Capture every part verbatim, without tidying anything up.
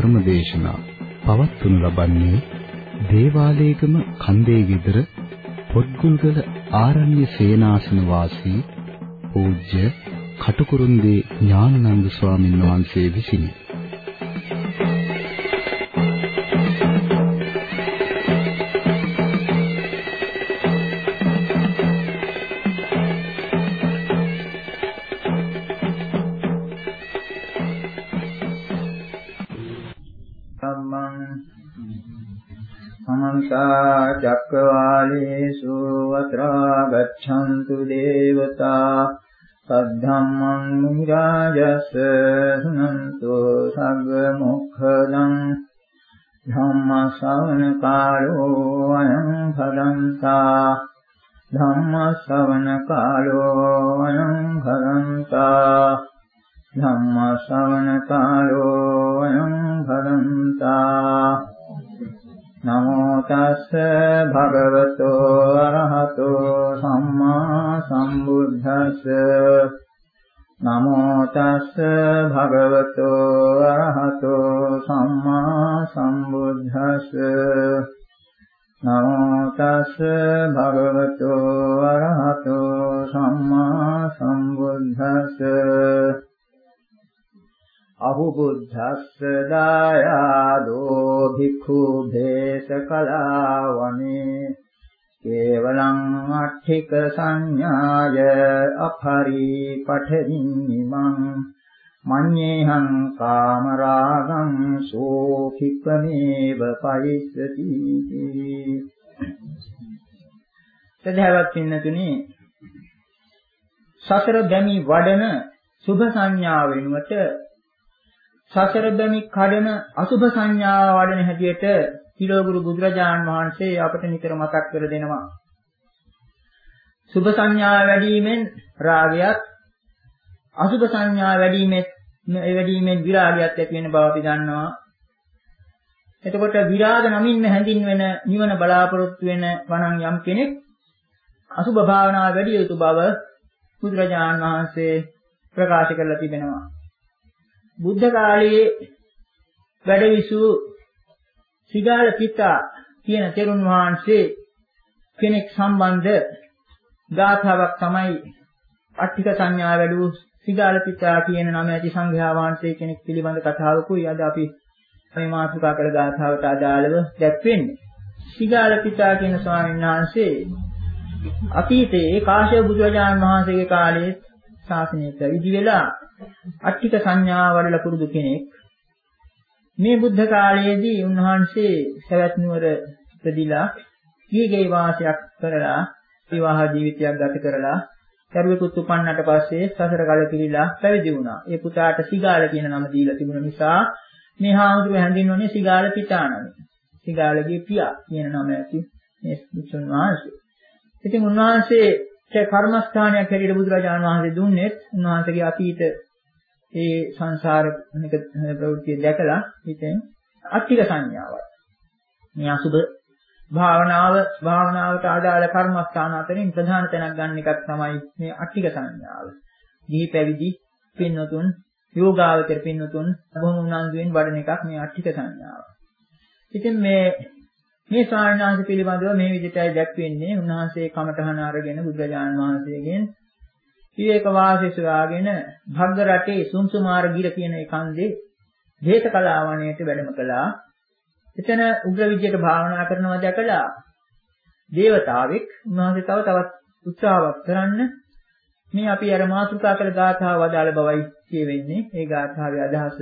ධර්මදේශනා පවත්වනු ලබන්නේ දේවාලේගම කන්දේ ගෙදර පොත්ගුල්ගල ආරණ්‍ය සේනාසන වාසී පූජ්‍ය කටුකුරුන්දී ඥානানন্দ ස්වාමීන් වහන්සේ විසිනි. චක්කවාලේසු අත්‍රා ගච්ඡන්තු දේවතා සද්ධම්මං මුනි රාජස් සුනන්තු සග්ග මොක්ඛදං ධම්ම ශ්‍රවණ කාලෝ අයං භදන්තා ධම්ම ශ්‍රවණ කාලෝ අයං භදන්තා ධම්ම ශ්‍රවණ කාලෝ අයං භදන්තා නමෝ තස්ස භගවතෝ අරහතෝ සම්මා සම්බුද්දස්ස නමෝ තස්ස භගවතෝ අරහතෝ සම්මා සම්බුද්දස්ස නමෝ තස්ස භගවතෝ අරහතෝ සම්මා සම්බුද්දස්ස අහුබුද්ධස්ස දායාදෝ භික්ඛු භේසකලාවනේ කේවලං අට්ඨික සංඥාය අපරි පඨවිනිමං මඤ්ඤේහං කාමරාගං සෝඛිප්පමේව පරිස්සති. සදහවත් පින්නතුනි, සතර බැමි වඩන සුභ සංඥා වෙනුවට සසර බැමි කඩන අසුභ සංඥා වඩන හැටියට පිළෝගුරු බුදුරජාන් වහන්සේ අපට නිතර මතක් කර දෙනවා. සුභ සංඥා වැඩිවීමෙන් රාගයත්, අසුභ සංඥා වැඩිවීමෙන් වැඩිවීමෙන් විරාගයත් ඇති වෙන බව අපි දන්නවා. එතකොට විරාග නමින්ම හැඳින්වෙන නිවන බලාපොරොත්තු වෙන වණන් යම් කෙනෙක් අසුභ භාවනාව වැඩි යුතු බව බුදුරජාන් වහන්සේ ප්‍රකාශ කරලා තිබෙනවා. බුද්ධ කාලයේ වැඩවිසු සිගාල පිතා කියන තෙරුන් වහන්සේ කෙනෙක් සම්බන්ධ ගාථාවක් තමයි අට්ඨික සංඥා වැඩි සිගාල පිතා කියන නම ඇති සංඝයා වහන්සේ කෙනෙක් පිළිබඳ කතාවකුයි අද අපි මේ මාතෘකා කළ ගාථාවට අදාළව දැක්වෙන්නේ. සිගාල පිතා කියන ස්වාමීන් වහන්සේ අතීතයේ කාශ්‍යප බුදුරජාණන් වහන්සේගේ කාලයේ ශාසනයට ඉදි වෙලා අට්ඨික සංඥා වඩලා පුරුදු කෙනෙක්. මේ බුද්ධ කාලයේදී උන්වහන්සේ සවැත් නුවර ඉපදිලා ගිහිගේ වාසයක් කරලා විවාහ ජීවිතයක් ගත කරලා දරුවෙකුත් උපන්නට පස්සේ සසර කලකිරීලා පැවිදි වුණා. ඒ පුතාට සිගාල කියන නම දීලා තිබුණ නිසා මේ හාමුදුරුවෝ හැඳින්වන්නේ සිගාල පිතා නමින්. සිගාලගේ පියා කියන නම ඇති මේ විසුණු වහන්සේ. ඉතින් උන්වහන්සේ කර්මස්ථානයක් හැටියට බුදුරජාණන් වහන්සේ දුන්නේත් උන්වහන්සේගේ අතීත ඒ සංසාර අනික ප්‍රවෘත්ති දැකලා ඉතින් අට්ඨික සංඥාවක්. මේ අසුබ භාවනාව භාවනාවට අදාළ කර්මස්ථාන අතරින් ප්‍රධාන තැනක් ගන්න එකක් තමයි මේ අට්ඨික සංඥාව. ගිහි පැවිදි පින්නතුන් යෝගාවචර පින්නතුන් බොහොම උනන්දුවෙන් වඩන එකක් මේ අට්ඨික සංඥාව. ඉතින් මේ මේ ස්වාමීන් වහන්සේ පිළිබඳව මේ විදිහටයි දැක්වෙන්නේ. උන්වහන්සේ කමඨහන අරගෙන බුදුරජාණන් වහන්සේගෙන් විවේක වාසය සුවාගෙන භග්ග රටේ සුම්සුමාර ගිර කියන ඒ කන්දේ දේශකලාවණයට වැඩම කළා. එතන උග්‍ර විද්‍යට භාවනා කරනවා දැකලා දේවතාවෙක් උන්වහන්සේ තව තවත් උත්සාහවත් කරන්න මේ අපි අර මාතෘකා කළ ගාථාව වදාළ බවයි කියවෙන්නේ. ඒ ගාථාවේ අදහස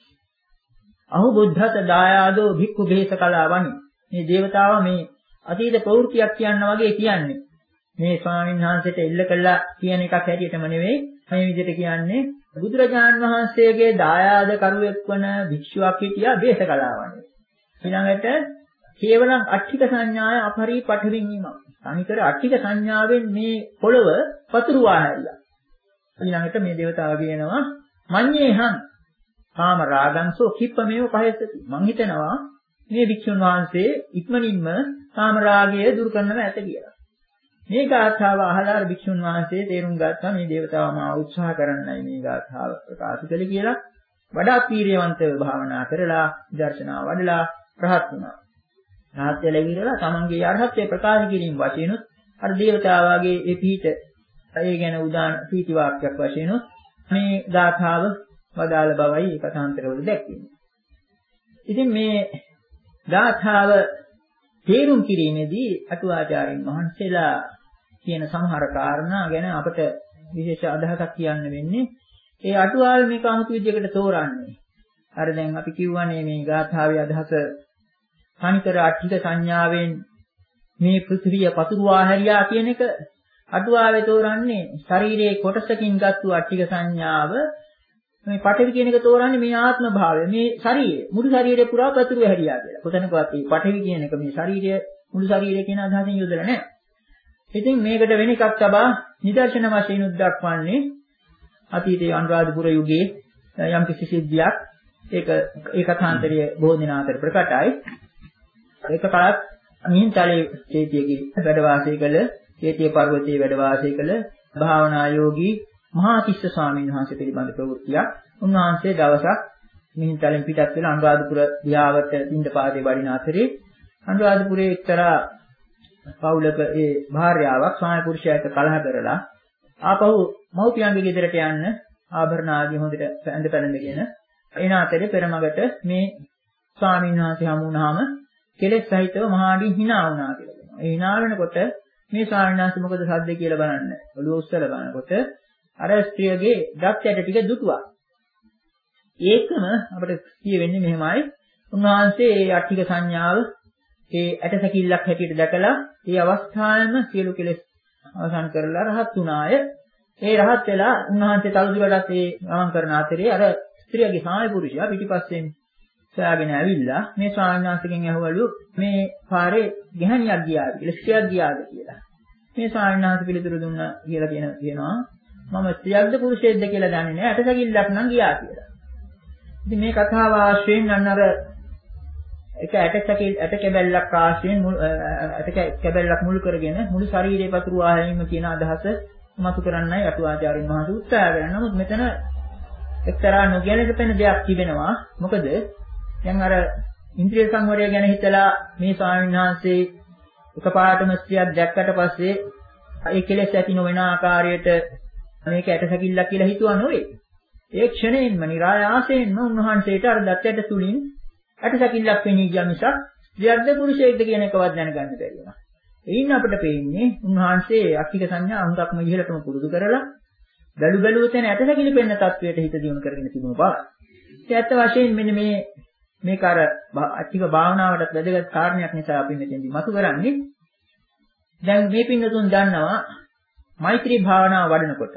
අහු බුද්ධත දායාදෝ භික්ඛු දේශකලාවණි. මේ දේවතාවා මේ අතීත ප්‍රවෘත්තියක් කියන්න වගේ කියන්නේ. මේ ස්වාමීන් වහන්සේට එල්ල කළා කියන එකක් හැටියටම නෙවෙයි. මේ විදිහට කියන්නේ බුදුරජාණන් වහන්සේගේ දායාද කරුවෙක් වන භික්ෂුවක් හිටියා දේශකලාවණි. ඊළඟට කේවලං අට්ඨික සංඥාය අපරි පඨවින්ීම. අනිතර අට්ඨික සංඥාවෙන් මේ පොළව පතුරුවා හැරියා. ඊළඟට මේ දේවතාව කියනවා මඤ්ඤේහං කාම රාගංසෝ කිප්පමේව පහසති. මං හිතනවා මේ භික්ෂුන් වහන්සේ ඉක්මනින්ම කාම රාගය දුරු කරන්නම ඇත කියලා. මේ ගාථාව අහලා භික්ෂුන් වහන්සේ තේරුම් ගත්තා මේ දේවතාව මා උත්සාහ කරන්නයි මේ ගාථාව ප්‍රකාශ කළේ කියලා. වඩා පීරියවන්තව භාවනා කරලා දර්ශනා වඩලා රහත් වුණා. රහත් වෙලා ඉවරලා තමන්ගේ අරහත්ත්වය ප්‍රකාශ කිරීම වශයෙන්ුත් අර දේවතාවාගේ ඒ පිහිට ඒ ගැන උදාන පීති වාක්‍යයක් වශයෙන්ුත් මේ ගාථාව වදාළ බවයි ඒ කථාන්තරවල දැක්වෙන්නේ. ඉතින් මේ ගාථාව තේරුම් කිරීමේදී අටුවාචාර්යින් වහන්සේලා කියන සමහර කාරණා ගැන අපට විශේෂ අදහසක් කියන්න වෙන්නේ. ඒ අටුවාල් මේක 아무තු විදියකට තෝරන්නේ. අර දැන් අපි කියවනේ මේ ගාථාවේ අදහස තනිකර අට්ඨික සංඥාවෙන් මේ පෘථිවිය පතුරවා හැරියා කියන එක අටුවාවේ තෝරන්නේ ශරීරයේ කොටසකින් ගත්තු අට්ඨික සංඥාව මේ පඨවි කියන එක තෝරන්නේ මේ ආත්ම භාවය මේ ශරීරය මුළු ශරීරය පුරා පතුරවා හැරියා කියලා. කොතනකවත් මේ පඨවි කියන එක මේ ශරීරය මුළු ශරීරය කියන අදහසින් යොදලා නැහැ. ඉතින් මේකට වෙන එකක් තබා නිදර්ශන වශයෙන් උද්දක්වන්නේ අතීතයේ අනුරාධපුර යුගයේ යම් කිසි සිද්ධියක් ඒක ඒ කථාන්තරයේ බොහෝ දින අතර ප්‍රකටයි. ඒක කාලත් මිහින්තලේ චේතියගේ වැඩ වාසය කළ චේතිය පර්වතයේ වැඩ වාසය කළ භාවනා යෝගී මහා තිස්ස ස්වාමීන් වහන්සේ පිළිබඳ ප්‍රවෘත්තියක්. උන්වහන්සේ දවසක් මිහින්තලෙන් පිටත් වෙලා අනුරාධපුර දිහාවට පින්ඩපාතේ වඩින අතරේ අනුරාධපුරයේ එක්තරා පවුලක ඒ භාර්යාවක් ස්වාමි පුරුෂයාට කලහ කරලා ආපහු මව්පියන්ගේ ගෙදරට යන්න ආභරණ ආදී හොඳට ඇඳ පැළඳගෙන එන අතරේ පෙරමගට මේ ස්වාමීන් වහන්සේ හමු වුණාම කෙලෙස් සහිතව මහාඩින් hina වුණා කියලා කියනවා. ඒ hina වෙනකොට මේ ස්වාමීන් වහන්සේ මොකද සද්ද කියලා බලන්න. ඔළුව උස්සලා බලනකොට අර ස්ත්‍රියගේ දත් ඇට ටික දුටුවා. ඒකම අපිට කියවෙන්නේ මෙහෙමයි. උන්වහන්සේ ඒ අට්ඨික සංඥාව ඒ ඇටසැකිල්ලක් හැටියට දැකලා ඒ අවස්ථාවෙම සියලු කෙලෙස් අවසන් කරලා රහත් වුණාය. ඒ රහත් වෙලා උන්වහන්සේ තවදුරටත් ඒ ගමන් කරන අතරේ අර ස්ත්‍රියගේ සාමි පුරුෂයා පිටිපස්සෙන් සොයාගෙන ඇවිල්ලා මේ ස්වාමීන් වහන්සේගෙන් අහවලු මේ පාරේ ගැහණියක් ගියාද කියලා ස්ත්‍රියක් ගියාද කියලා. මේ ස්වාමීන් වහන්සේ පිළිතුරු දුන්නා කියලා කියන කියනවා මම ස්ත්‍රියක්ද පුරුෂයෙක්ද කියලා දන්නේ නැහැ ඇටසැකිල්ලක් නම් ගියා කියලා. ඉතින් මේ කතාව ආශ්‍රයෙන් අන්න අර එක ඇටසැකිල් ඇට කැබැල්ලක් ආශ්‍රයෙන් ඇට කැබැල්ලක් මුල් කරගෙන මුළු ශරීරේ පතුරවා හැරීම කියන අදහස මතු කරන්නයි අටුවාචාර්යින් වහන්සේ උත්සාහ කරන්නේ. නමුත් මෙතන එක්තරා නොගැලපෙන දෙයක් තිබෙනවා. මොකද දැන් අර ඉන්ද්‍රිය සංවරය ගැන හිතලා මේ ස්වාමීන් වහන්සේ එකපාරටම ස්ත්‍රියක් දැක්කට පස්සේ ඒ කෙලෙස් ඇති නොවන ආකාරයට මේක ඇටසැකිල්ලක් කියලා හිතුවා නෙවෙයි. ඒ ක්ෂණයෙන්ම નિરાයාසයෙන්ම උන්වහන්සේට අර දත්තයට තුලින් ඇටසැකිල්ලක් වෙණී ගියා මිසක් ස්ත්‍රියක්ද පුරුෂයෙක්ද කියන එකවත් දැනගන්න බැරි වුණා. එයින් අපිට පේන්නේ උන්වහන්සේ අක්ඛික සංඥා අංගක්ම ඉහළටම පුරුදු කරලා බැලු බැලුව තැන ඇටසැකිලි පෙන්න තත්වයට හිත දියුණු කරගෙන තිබුණු බව. ඒ ඇත්ත වශයෙන් මෙන්න මේ මේක අර අක්ඛික භාවනාවටත් වැදගත් කාරණයක් නිසා අපි මෙතෙන්දි මතු කරන්නේ. දැන් මේ පින්නතුන් දන්නවා මෛත්‍රී භාවනාව වඩනකොට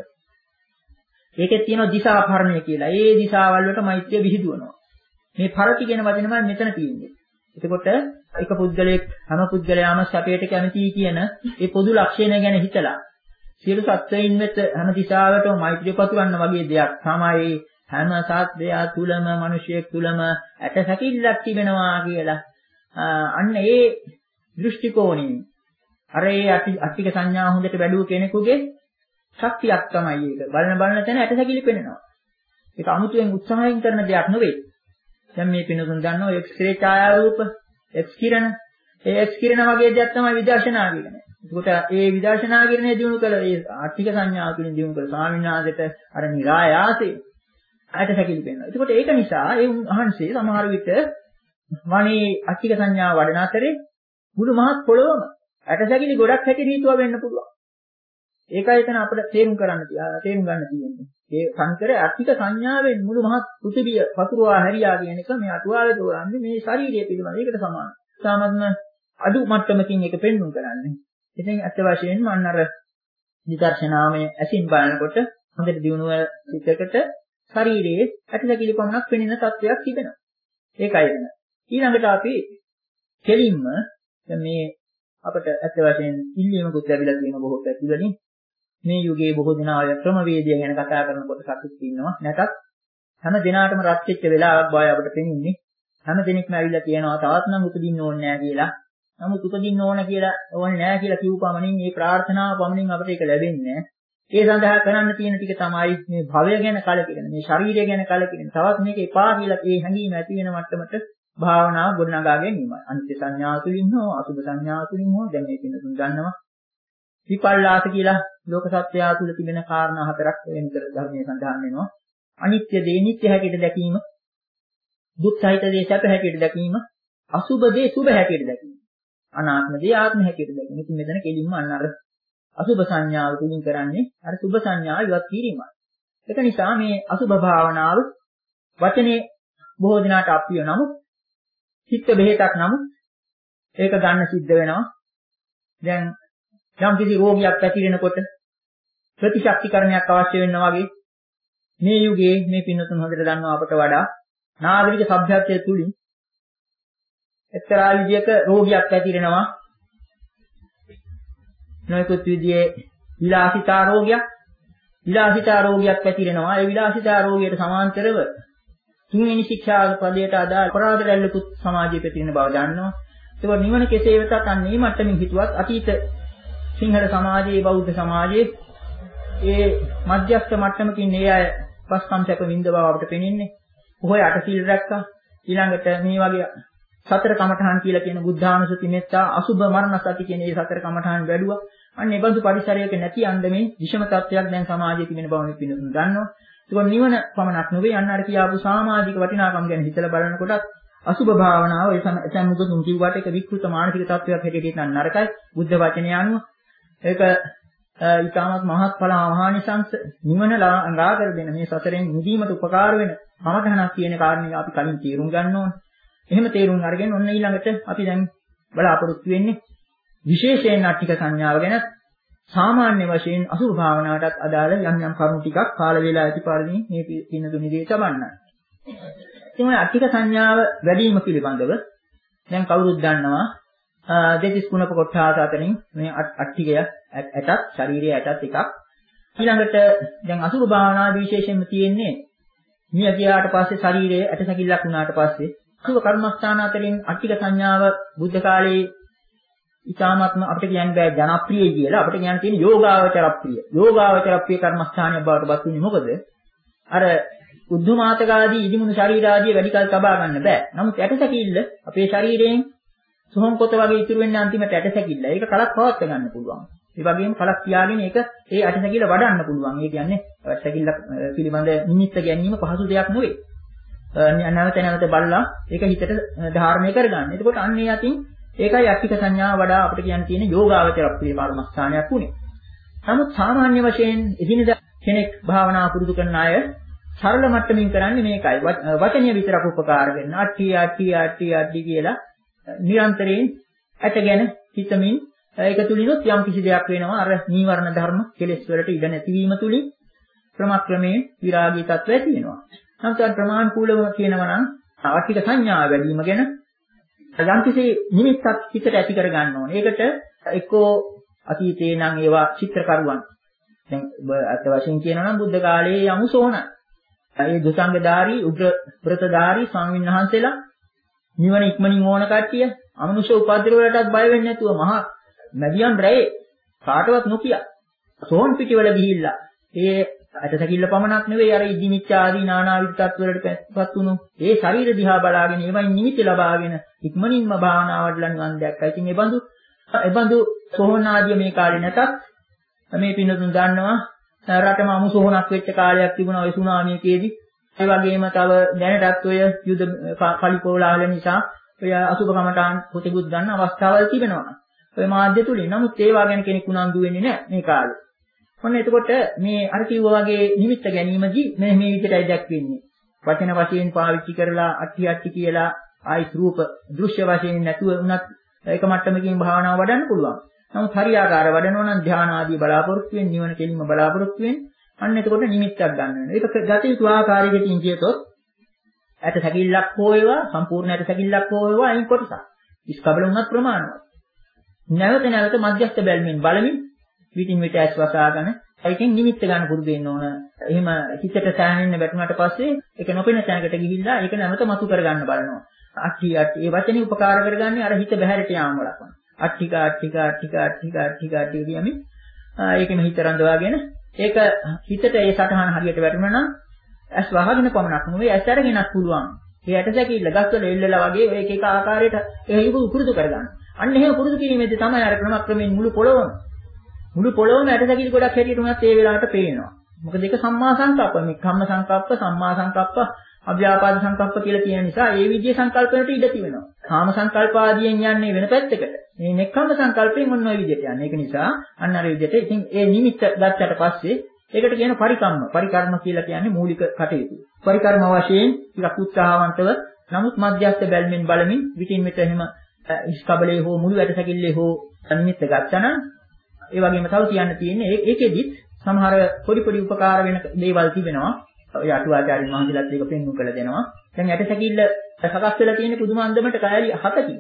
ඒකේ තියෙන දිශාපරණය කියලා. ඒ දිශාවල් වලට මෛත්‍රිය විහිදුවනවා. මේ පරති කියන වචනමයි මෙතන තියෙන්නේ. එතකොට එක පුද්ගලයෙක් හැම පුද්ගලයාම සැපයට කැමතියි කියන ඒ පොදු ලක්ෂණ ගැන හිතලා සියලු සත්වයින් වෙත හැම දිශාවටම මෛත්‍රිය පතුරවන්න වගේ දෙයක් තමයි හැම සත්වයා තුලම මිනිසියෙක් තුලම ඇටසැකිල්ලක් තිබෙනවා කියලා. අන්න ඒ දෘෂ්ටි කෝණයෙන් අර ඒ අට්ටික සංඥා හොඳට බැලුව කෙනෙකුගේ ශක්තියක් තමයි ඒක. බලන බලන තැන ඇටසැකිලි පෙනෙනවා. ඒක අමුතුවෙන් උත්සාහයෙන් කරන දෙයක් නෙවෙයි. දැන් මේ පිනතුන් දන්නවා එක්ස්රේ ඡායාරූප, එක්ස් කිරණ. ඒ එක්ස් කිරණ වගේ දෙයක් තමයි විදර්ශනා කියන්නේ. ඒකට ඒ විදර්ශනා කිරණේ දිනු කළ ඒ ආර්ථික සංඥාව තුළින් දිනු කළ ස්වාමීන් වහන්සේට අර નિરાයාසයෙන් ඇටසැකිලි පෙනෙනවා. ඒකට ඒක නිසා ඒ උන්වහන්සේ සමහර විට වනේ ආර්ථික සංඥාව වඩන අතරේ මුළු මහත් පොළොවම ඇටසැකිලි ගොඩක් හැටියට හිතුවා වෙන්න පුළුවන්. ඒකයි එතන අපිට තේරුම් කරන්න තේරුම් ගන්න තියෙන්නේ. ඒ සංකර ආර්ථික සංඥාවෙන් මුළු මහත් පෘථිවිය පතුරවා හැරියා කියන එක මේ අටුවාවේ තෝරන්නේ මේ ශාරීරිය පිළිබඳ. ඒකට සමානයි. සාමාන්‍ය අඩු මට්ටමකින් ඒක පෙන්වුම් කරන්නේ. ඉතින් අත් වශයෙන්ම අන්න අර විදර්ශනාමය ඇසින් බලනකොට හොඳට දිනුව පිටකට ශරීරයේ ඇටසැකිලි පමණක් පෙනෙන තත්වයක් තිබෙනවා. ඒකයි එතන. ඊළඟට අපි කෙලින්ම මේ අපිට අත් වශයෙන් ඉල්ලීමකුත් ලැබිලා තියෙන බොහෝ පැතිවලින් මේ යුගයේ බොහෝ දෙනා ඔය ක්‍රමවේදය ගැන කතා කරනකොට සතුටු වෙනවා. නැතත් හැම දිනාටම රත් වෙච්ච වෙලාවක් බය අපිට පෙනෙන්නේ. හැම දිනෙකම ඇවිල්ලා කියනවා තවත් නම් උපදින්න ඕනේ නැහැ කියලා. නමුත් උපදින්න ඕන කියලා ඕනේ නැහැ කියලා කිව්ව පමණින් මේ ප්‍රාර්ථනාව පමණින් අපිට ඒක ලැබෙන්නේ නැහැ. ඒ සඳහා කරන්න තියෙන ටික තමයි මේ භවය ගැන කලකිරෙන, මේ ශරීරය ගැන කලකිරෙන. තවත් මේක එපා කියලා ඒ හැඟීම ඇති වෙන මට්ටමට භාවනාව ගොඩනගා ගැනීමයි. අනිත්‍ය සංඥා තුළින් හෝ අසුභ සංඥා තුළින් හෝ දැන් මේක තුන් ගන්නවා. විපල්ලාස කියලා ලෝක සත්‍යය තුළ තිබෙන කාරණා හතරක් වෙනතර ධර්මයේ සඳහන් වෙනවා. අනිත්‍ය දේ නිත්‍ය හැටියට දැකීම, දුක් සහිත දේ සැප හැටියට දැකීම, අසුභ දේ සුභ හැටියට දැකීම, අනාත්ම දේ ආත්ම හැටියට දැකීම. ඉතින් මෙතන කෙලින්ම අන්න අර අසුභ සංඥාව තුලින් කරන්නේ අර සුභ සංඥාව ඉවත් කිරීමයි. ඒක නිසා මේ අසුභ භාවනාව වචනේ බොහෝ දිනාට අප්‍රිය නමුත් චිත්ත බෙහෙතක් නමුත් ඒක ගන්න සිද්ධ වෙනවා. දැන් යම් කිසි රෝගියක් පැතිරෙනකොට ප්‍රතිශක්තිකරණයක් අවශ්‍ය වෙනවා වගේ මේ යුගයේ මේ පින්නතුන් හොඳට දන්නවා අපට වඩා නාගරික සભ્યත්වයේ තුලින් එක්තරා විදියක රෝගියක් පැතිරෙනවා. නොයෙකුත් විදිහේ විලාසිතා රෝගයක් විලාසිතා රෝගයක් පැතිරෙනවා. ඒ විලාසිතා රෝගයට සමාන්තරව තුන්වෙනි ශික්ෂා පදයට අදාළ අපරාධ රැල්ලකුත් සමාජයේ පැතිරෙන බව දන්නවා. ඒක නිවන කෙසේ වෙතත් අන්න මේ මට්ටමින් හිතුවත් අතීත සිංහල සමාජයේ බෞද්ධ සමාජයේ ඒ මධ්‍යස්ථ මට්ටමකින් මේ අය පස්කම්සක විඳ බව අපිට පෙනෙන්නේ. කොහේ අටසිල් රැක්කා. ඊළඟට මේ වගේ සතර කමඨහන් කියලා කියන බුද්ධානුසති මෙත්තා අසුභ මරණ සති කියන මේ සතර කමඨහන් වැඩුවා. අන්න ඒ බඳු පරිසරයක නැති අන්දමේ විෂම තත්ත්වයක් දැන් සමාජයේ තිබෙන බව මේ පිළිතුරු දන්නවා. ඒක නිවන පමණක් නෙවෙයි අන්න අර කියාපු සමාජික වටිනාකම් ගැන හිතලා බලනකොටත් අසුභ භාවනාව ඒ සම මුදුන් කිව්වට ඒක විකෘත මානසික තත්ත්වයක් හැටියට නම් නරකයි. බුද්ධ වචනය අනුව ඒක ඊටමත් මහත්ඵල මහානිසංස නිවන ළඟා කර දෙන මේ සතරෙන් නිදීමට උපකාර වෙන කමඨහනක් කියන කාරණේ අපි කලින් තේරුම් ගන්න ඕනේ. එහෙම තේරුම් අරගෙන ඔන්න ඊළඟට අපි දැන් බලාපොරොත්තු වෙන්නේ විශේෂයෙන් අට්ඨික සංඥාව ගැන සාමාන්‍ය වශයෙන් අසුභ භාවනාවටත් අදාළ යම් යම් කරුණු ටිකක් කාල වේලා ඇති පරිදි මේ පින දුනිදී තබන්නයි. ඉතින් ඔය අට්ඨික සංඥාව වැඩි වීම පිළිබඳව දැන් කවුරුත් දන්නවා දෙතිස් කුණප කොට්ඨාස අතරින් මේ අට්ඨිකය ඇටත් ශාරීරිය ඇටත් එකක්. ඊළඟට දැන් අසුභ භාවනාව විශේෂයෙන්ම තියෙන්නේ මිය ගියාට පස්සේ ශරීරයේ ඇටසැකිල්ලක් වුණාට පස්සේ අසුභ කර්මස්ථාන අතරින් අට්ඨික සංඥාව බුද්ධ කාලයේ ඉතාමත්ම අපිට කියන්න බෑ ජනප්‍රියයි කියලා. අපිට කියන්න තියෙන යෝගාවචර ප්‍රිය. යෝගාවචර ප්‍රිය කර්මස්ථානයක් බවට පත් වෙන්නේ මොකද? අර උද්ධමාතකාදී ඉදිමුණු ශරීරාදී වැඩි කල් තබා ගන්න බෑ. නමුත් ඇටසැකිල්ල අපේ ශරීරයෙන් සොහොන් පොත වගේ ඉතුරු වෙන්නේ අන්තිමට ඇටසැකිල්ල. ඒක කලක් පවත් ගන්න පුළුවන්. ඒ වගේම කලක් තියාගෙන ඒක ඒ ඇටසැකිල්ල වඩන්න පුළුවන්. ඒ කියන්නේ ඇටසැකිල්ල පිළිබඳ නිමිත්ත ගැනීම පහසු දෙයක් නෙවෙයි. නැවත නැවත බලලා ඒක හිතට ධාරණය කරගන්න. එතකොට අන්න ඒ අතින් ඒකයි අට්ඨික සංඥාව වඩා අපිට කියන්න තියෙන යෝගාවචර ප්‍රිය කර්මස්ථානයක් උනේ. නමුත් සාමාන්‍ය වශයෙන් එදිනෙදා කෙනෙක් භාවනා පුරුදු කරන අය සරල මට්ටමින් කරන්නේ මේකයි. වචනය විතරක් උපකාර වෙන්න. අට්ටි අට්ටි අට්ටි අට්ටි කියලා නිරන්තරයෙන් ඇටගෙන හිතමින් ඒක තුලිනුත් යම් කිසි දෙයක් වෙනවා. අර නීවරණ ධර්ම කෙලෙස් වලට ඉඩ නැතිවීම තුලින් ක්‍රමක්‍රමයෙන් විරාගී තත්ත්වය ඇති වෙනවා. නමුත් ප්‍රමාණිකූලව කියනවා නම් ආර්ථික සංඥා වැඩි වීම ගැන යම් කිසි නිමිත්තක් හිතට ඇති කර ගන්න ඕනේ. ඒකට එක්කෝ අතීතේ නම් ඒවා චිත්‍රකරුවන්. දැන් අත වශයෙන් කියනවා නම් බුද්ධ කාලයේ යමු සෝන. ඒ දුසංගධාරී, උග්‍ර වෘතධාරී ස්වාමීන් වහන්සේලා නිවන ඉක්මනින් ඕන කට්ටිය අමනුෂ්‍ය උපද්දව වලටත් බය වෙන්නේ නැතුව මහා මැදියම් රැයේ කාටවත් නොකිය සෝන් පිටිවල ගිහිල්ලා ඒ අටසකිල්ල පමණක් නෙවෙයි අර ඉදිමිච්ච ආදී නානාවිද තත්වලටපත් වුණු ඒ ශරීර දිහා බලාගෙන ඒවයින් නිමිති ලබාගෙන ඉක්මනින්ම භාවනා වඩලා නිවන් දැක්කා. ඉතින් ඒ බඳු ඒ බඳු සෝහන ආදී මේ කාලේ නැතත් මේ පින්නතුන් දන්නවා රටම අමු සෝහනක් වෙච්ච කාලයක් තිබුණා ඔය සුනාමියකේදී. ඒ වගේම තව දැනටත් ඔය යුද කලිකෝලාහල නිසා ඔය අසුබ කමඨාන් පොතෙකුත් ගන්න අවස්ථාවල් තිබෙනවා. ඔය මාධ්‍ය තුලින්. නමුත් ඒවා ගැන කෙනෙක් උනන්දු වෙන්නේ නැහැ මේ කාලේ. ඔන්න එතකොට මේ අර කිව්වා වගේ නිමිත්ත ගැනීමදී මේ මේ විදිහටයි දැක්වෙන්නේ. වචන වශයෙන් පාවිච්චි කරලා අට්ටි අට්ටි කියලා ආයිත් රූප දෘශ්‍ය වශයෙන් නැතුව උනත් ඒක මට්ටමකින් භාවනාව වඩන්න පුළුවන්. නමුත් හරියාකාර වඩනවා නම් ධ්‍යාන ආදී බලාපොරොත්තු වෙන නිවන කෙලින්ම බලාපොරොත්තු වෙන අන්න එතකොට නිමිත්තක් ගන්න වෙනවා. ඒක ගත යුතු ආකාරයකින් කියතොත් ඇට සැකිල්ලක් හොයවා සම්පූර්ණ ඇට සැකිල්ලක් හොයවා අයින් කොටසක්. ඉස්කබල උනත් ප්‍රමාණවත්. නැවත නැවත මධ්‍යස්ථ බැල්මින් බලමින් විටින් විට ඇස් වසාගෙන ඒකෙන් නිමිත්ත ගන්න පුරුදු වෙන්න ඕන. එහෙම හිතට සෑහෙන්න වැටුණාට පස්සේ ඒක නොපෙනෙන තැනකට ගිහිල්ලා ඒක නැවත මතු කරගන්න බලනවා. අට්ටි අට්ටි ඒ වචනේ උපකාර කරගන්නේ අර හිත බහැරට යාම වලක් වань. අට්ටික අට්ටික අට්ටික අට්ටික අට්ටික අට්ටික කියමින් ඒකෙම හිත රඳවාගෙන ඒක හිතට ඒ සටහන හරියට වැටුණා නම් ඇස් වහගෙන පමණක් නෙවෙයි ඇස් අරගෙනත් පුළුවන්. ඒ ඇටසැකිල්ල ගස්වල එල්ලලා වගේ ඔය එක එක ආකාරයට ඒක පුරුදු කරගන්න. අන්න එහෙම පුරුදු කිරීමේදී තමයි අර ක්‍රම ක්‍රමයෙන් මුළු පොළොවම මුළු පොළොවම ඇටසැකිලි ගොඩක් හැටියට උනත් ඒ වෙලාවට පේනවා. මොකද ඒක සම්මා සංකප්ප, මේ කම්ම සංකප්ප, සම්මා සංකප්ප, අව්‍යාපාද සංකප්ප කියලා කියන නිසා ඒ විදිහේ සංකල්පවලට ඉඩ තිබෙනවා. කාම සංකල්ප ආදියෙන් යන්නේ වෙන පැත්තකට. මේ නෙක්ඛම්ම සංකල්පයෙන් ඔන්න ඔය විදිහට යන්නේ. ඒක නිසා අන්න අර විදිහට ඉතින් ඒ නිමිත්ත ගත්තට පස්සේ ඒකට කියන පරිකම්ම. පරිකර්ම කියලා කියන්නේ මූලික කටයුතු. පරිකර්ම වශයෙන් ටිකක් උත්සාහවන්තව නමුත් මධ්‍යස්ථ බැල්මෙන් බලමින් විටින් විට එහෙම ඉස්කබලේ හෝ මුළු ඇටසැකිල්ලේ හෝ නිමිත්ත ගත්තනම් ඒ වගේම තව කියන්න තියෙන්නේ ඒකෙදිත් සමහර පොඩි පොඩි උපකාර වෙන දේවල් තිබෙනවා. ඔය අටුවාචාරින් මහන්සියලාත් ඒක පෙන්වු කළ දෙනවා. දැන් ඇටසැකිල්ල සකස් වෙලා තියෙන පුදුම අන්දමට කයලි හතකින්.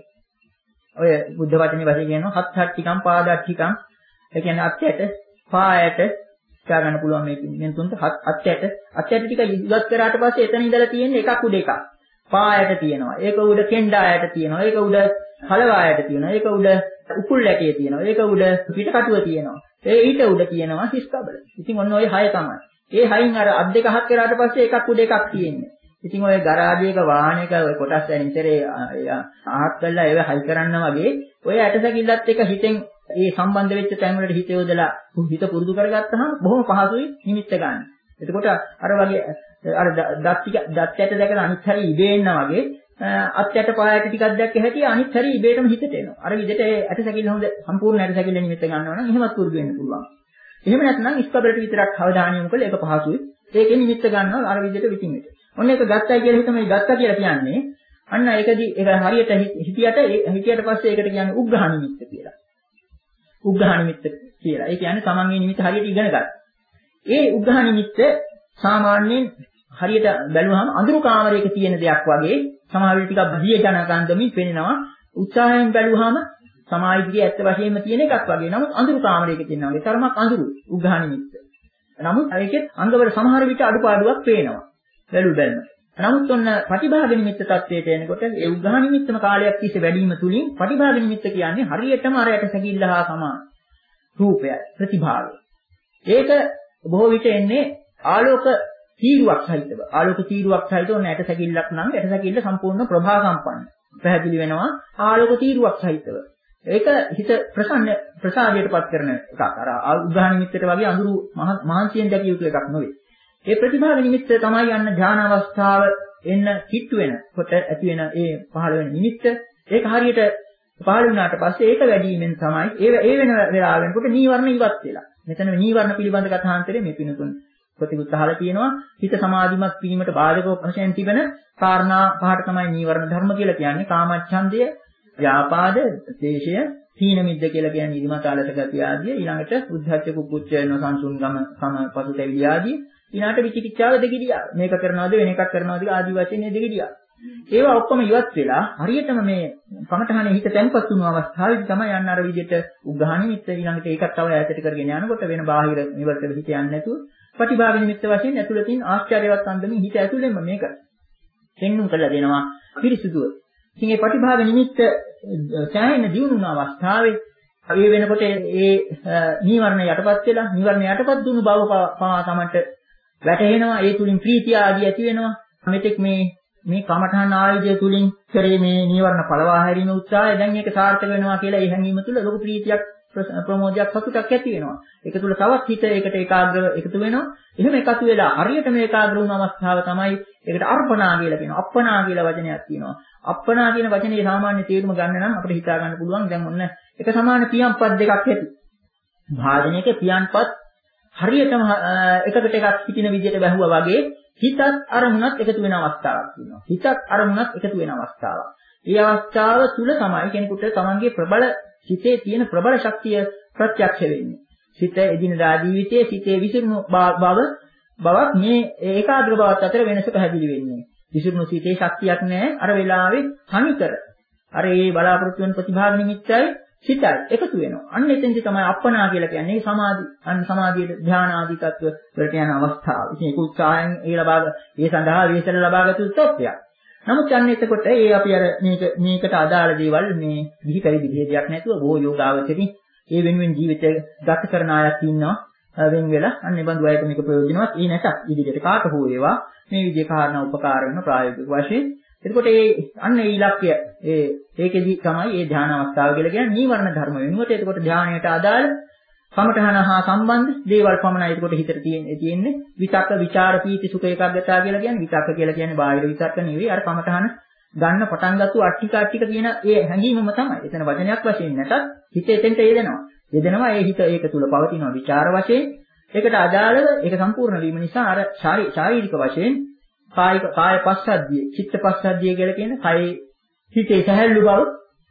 ඔය බුද්ධ වචනේ වශයෙන් කියනවා හත් හට්ටිකම් පාදට්ටිකම්. ඒ කියන්නේ අත්යට, පායට හිතා ගන්න පුළුවන් මේ මෙන් තුනට අත්යට අත්යට ටික ඉවත් කරාට පස්සේ එතන ඉඳලා තියෙන්නේ එකක් උඩ එකක්. පායට තියෙනවා. ඒක උඩ කෙන්ඩායට තියෙනවා. ඒක උඩ හලවායට තියෙනවා. ඒක උඩ උකුල් ඇටේ තියෙනවා. ඒක උඩ පිටකටුව තියෙනවා. ඒ ඊට උඩ තියෙනවා හිස්කබල. ඉතින් ඔන්න ඔය හය තමයි. ඒ හයින් අර අත් දෙක හත් කරාට පස්සේ එකක් උඩ එකක් තියෙන්නේ. ඉතින් ඔය ගරාජයක වාහනයක ඔය කොටස් වලින් ඉතරේ ආහත් කළා ඒව හයි කරන්න වගේ ඔය ඇටසැකිල්ලත් එක හිතෙන් ඒ සම්බන්ධ වෙච්ච තැන් වලට හිත යොදලා හිත පුරුදු කරගත්තාම බොහොම පහසුයි නිමිත්ත ගන්න. එතකොට අර වගේ අර දත් ටික දත් ඇට දැකලා අනිත් හැරි ඉබේ එනවා වගේ අත් ඇට පායට ටිකක් දැක්ක හැටි අනිත් හැරි ඉබේටම හිතට එනවා. අර විදිහට ඒ ඇටසැකිල්ල හොඳ සම්පූර්ණ ඇටසැකිල්ල නිමිත්ත ගන්නවා නම් එහෙමත් පුරුදු වෙන්න පුළුවන්. එහෙම නැත්නම් ඉස්කබලට විතරක් අවධානය යොමු කළා ඒක පහසුයි. ඒකේ නිමිත්ත ගන්නවා අර විදිහට විකින් විට. ඔන්න ඒක ගත්තයි කියලා හිතම මේ ගත්තා කියලා කියන්නේ අන්න ඒකදී ඒක හරියට හිතියට හිතියට පස්සේ ඒකට කියන්නේ උග්ඝහ නිමිත්ත කියලා. උග්ඝහ නිමිත්ත කියලා. ඒ කියන්නේ තමන්ගේ නිමිත්ත හරියට ඉගෙන ගන්න. ඒ උග්ඝහ නිමිත්ත සාමාන්‍යයෙන් හරියට බැලුවහම අඳුරු කාමරයක තියෙන දෙයක් වගේ සමහර විට ටිකක් බිය ජනකාන්දමින් පෙනෙනවා. උත්සාහයෙන් බැලුවහම සමාධියේ ඇත්ත වශයෙන්ම තියෙන එකක් වගේ. නමුත් අඳුරු කාමරයක තියෙනවා. ඒ තරමක් අඳුරු උග්ඝහ නිමිත්ත. නමුත් ඒකෙත් අංගවල සමහර විට අඩුපාඩුවක් පේනවා. බැලු බැලම. නමුත් ඔන්න ප්‍රතිභාග නිමිත්ත තත්වයට එනකොට ඒ උග්ඝහ නිමිත්තම කාලයක් තිස්සේ වැඩිම තුලින් ප්‍රතිභාග නිමිත්ත කියන්නේ හරියටම අර යට සැකිල්ල හා සමාන රූපයයි ප්‍රතිභාගය. ඒක බොහෝ විට එන්නේ ආලෝක තීරුවක් සහිතව. ආලෝක තීරුවක් සහිතව ඔන්න යට සැකිල්ලක් නම් යට සැකිල්ල සම්පූර්ණ ප්‍රභා සම්පන්න. පැහැදිලි වෙනවා ආලෝක තීරුවක් සහිතව. ඒක හිත ප්‍රසන්න ප්‍රසාදයටපත් කරන එකක්. අර උග්ඝහ නිමිත්තට වගේ අඳුරු මහන්සියෙන් දැකිය යුතු එකක් නෙවෙයි. ඒ ප්‍රතිභාග නිමිත්ත තමයි යන්න ධාන අවස්ථාව එන්න කිට්ටු වෙනකොට ඇති වෙන ඒ පහළ වෙන නිමිත්ත. ඒක හරියට පහළ වුණාට පස්සේ ඒක වැඩිවීමෙන් තමයි ඒ ඒ වෙන වෙලාව වෙනකොට නීවරණ ඉවත් වෙලා. මෙතන නීවරණ පිළිබඳ කථාන්තරේ මේ පිනුතුන් ප්‍රතිඋත් අහලා තියෙනවා. හිත සමාධිමත් වීමට බාධක වශයෙන් තිබෙන කාරණා පහට තමයි නීවරණ ධර්ම කියලා කියන්නේ. කාමච්ඡන්දය, ව්‍යාපාද, ද්වේෂය, තීන මිද්ද කියලා කියන්නේ නිදිමත අලස ගතිය ආදී. ඊළඟට උද්ධච්ච කුක්කුච්ච නොසන්සුන්කම සම පසුතැවිලි ආදී. ඊළාට විචිකිච්ඡාව දෙගිඩියා. මේක කරනවද වෙන එකක් කරනවද ආදී වශයෙන් දෙගිඩියා. ඒවා ඔක්කොම ඉවත් වෙලා හරියටම මේ කමඨහනේ හිත තැන්පත් වුණු අවස්ථාවේදී තමයි යන්න අර විදිහට උග්ඝහ නිමිත්ත ඊළඟට ඒකත් තව ඈතට කරගෙන යනකොට වෙන බාහිර නිවර්තන හිත යන්නේ නැතුව ප්‍රතිභාග නිමිත්ත වශයෙන් ඇතුළතින් ආශ්චර්යවත් අන්දමින් හිත ඇතුළෙන්ම මේක පෙන්눔 කරලා දෙනවා පිරිසුදුව. ඉතින් මේ ප්‍රතිභාග නිමිත්ත සෑහෙන දියුණු අවස්ථාවේ ඒ වෙනකොට ඒ නීවරණ යටපත් වෙලා නීවරණ යටපත් දුණු බව පවා තමන්ට වැටහෙනවා. ඒ තුලින් ප්‍රීතිය ආදී ඇති වෙනවා. මෙතෙක් මේ මේ කමඨහන් ආයුධය තුලින් කරේ මේ නීවරණ පළවා හැරීමේ උත්සාහය දැන් ඒක සාර්ථක වෙනවා කියලා ඒ හැඟීම තුල ලොකු ප්‍රීතියක් ප්‍රමෝදයක් සතුටක් ඇති වෙනවා. ඒක තුල තවත් හිත ඒකට ඒකාග්‍රව එකතු වෙනවා. එහෙම එකතු වෙලා හරියට මේ ඒකාග්‍ර වුණ අවස්ථාව තමයි ඒකට අර්පණා කියලා කියනවා. අප්පනා කියලා වචනයක් තියෙනවා. අප්පනා කියන වචනේ සාමාන්‍ය තේරුම ගන්න නම් අපිට හිතා ගන්න පුළුවන් දැන් ඔන්න එක සමාන පියන්පත් දෙකක් ඇති. භාජනයක පියන්පත් හරියටම එකකට එකක් පිටින විදිහට බැහුවා වගේ හිතත් අරමුණත් එකතු වෙන අවස්ථාවක් තියෙනවා. හිතත් අරමුණත් එකතු වෙන අවස්ථාවක්. මේ අවස්ථාව තුල තමයි කෙනෙකුට තමන්ගේ ප්‍රබල සිතේ තියෙන ප්‍රබල ශක්තිය ප්‍රත්‍යක්ෂ වෙන්නේ. සිත එදිනදා ජීවිතයේ සිතේ විසිරුණු බව බවක් මේ ඒකාග්‍ර බවත් අතර වෙනස පැහැදිලි වෙන්නේ. විසිරුණු සිතේ ශක්තියක් නැහැ. අර වෙලාවේ තනිකර අර ඒ බලාපොරොත්තු වෙන ප්‍රතිභාග නිමිත්තයි සිතයි එකතු වෙනවා. අන්න එතෙන්දි තමයි අප්පනා කියලා කියන්නේ සමාධි අන්න සමාධියේ ධ්‍යාන ආදී තත්ත්ව වලට යන අවස්ථාව. ඉතින් ඒක උත්සාහයෙන් ඒ ලබා ඒ සඳහා විශේෂ ලබාගත් උත්සවයක්. නමුත් යන්නේ එතකොට ඒ අපි අර මේක මේකට අදාළ දේවල් මේ විහි පරිදි භේදයක් නැතුව බොහෝ යෝගාවචරින් ඒ වෙනුවෙන් ජීවිතය ගත කරන අයත් ඉන්නවා. වෙන් වෙලා අන්නේ බඳු අයට මේක ප්‍රයෝජනවත් ඊ නැතත් ඉදිරියට කාට හෝ ඒවා මේ විදිහේ කාරණා උපකාර වෙන ප්‍රායෝගික වශයෙන්. එතකොට ඒ අන්න ඒ ඉලක්කය ඒ ඒකෙදි තමයි මේ ධ්‍යාන අවස්ථාව කියලා කියන්නේ නීවරණ ධර්ම වෙනුවට. එතකොට ධ්‍යානයට අදාළ කමඨහන හා සම්බන්ධ දේවල් පමණයි එතකොට හිතට තියෙන්නේ තියෙන්නේ විතක්ක විචාර පීති සුඛ ඒකාග්‍රතාව කියලා කියන්නේ විතක්ක කියලා කියන්නේ බාහිර විතක්ක නෙවෙයි අර කමඨහන ගන්න පටන් ගත්තු අට්ටික අට්ටික කියන ඒ හැඟීමම තමයි. එතන වචනයක් වශයෙන් නැතත් හිත එතෙන්ට යෙදෙනවා. යෙදෙනවා ඒ හිත ඒක තුල පවතිනවා විචාර වශයෙන්. ඒකට අදාළව ඒක සම්පූර්ණ වීම නිසා අර ශාරීරික වශයෙන් කායික කාය පස්සද්ධිය, චිත්ත පස්සද්ධිය කියලා කියන කයේ හිතේ සැහැල්ලු බව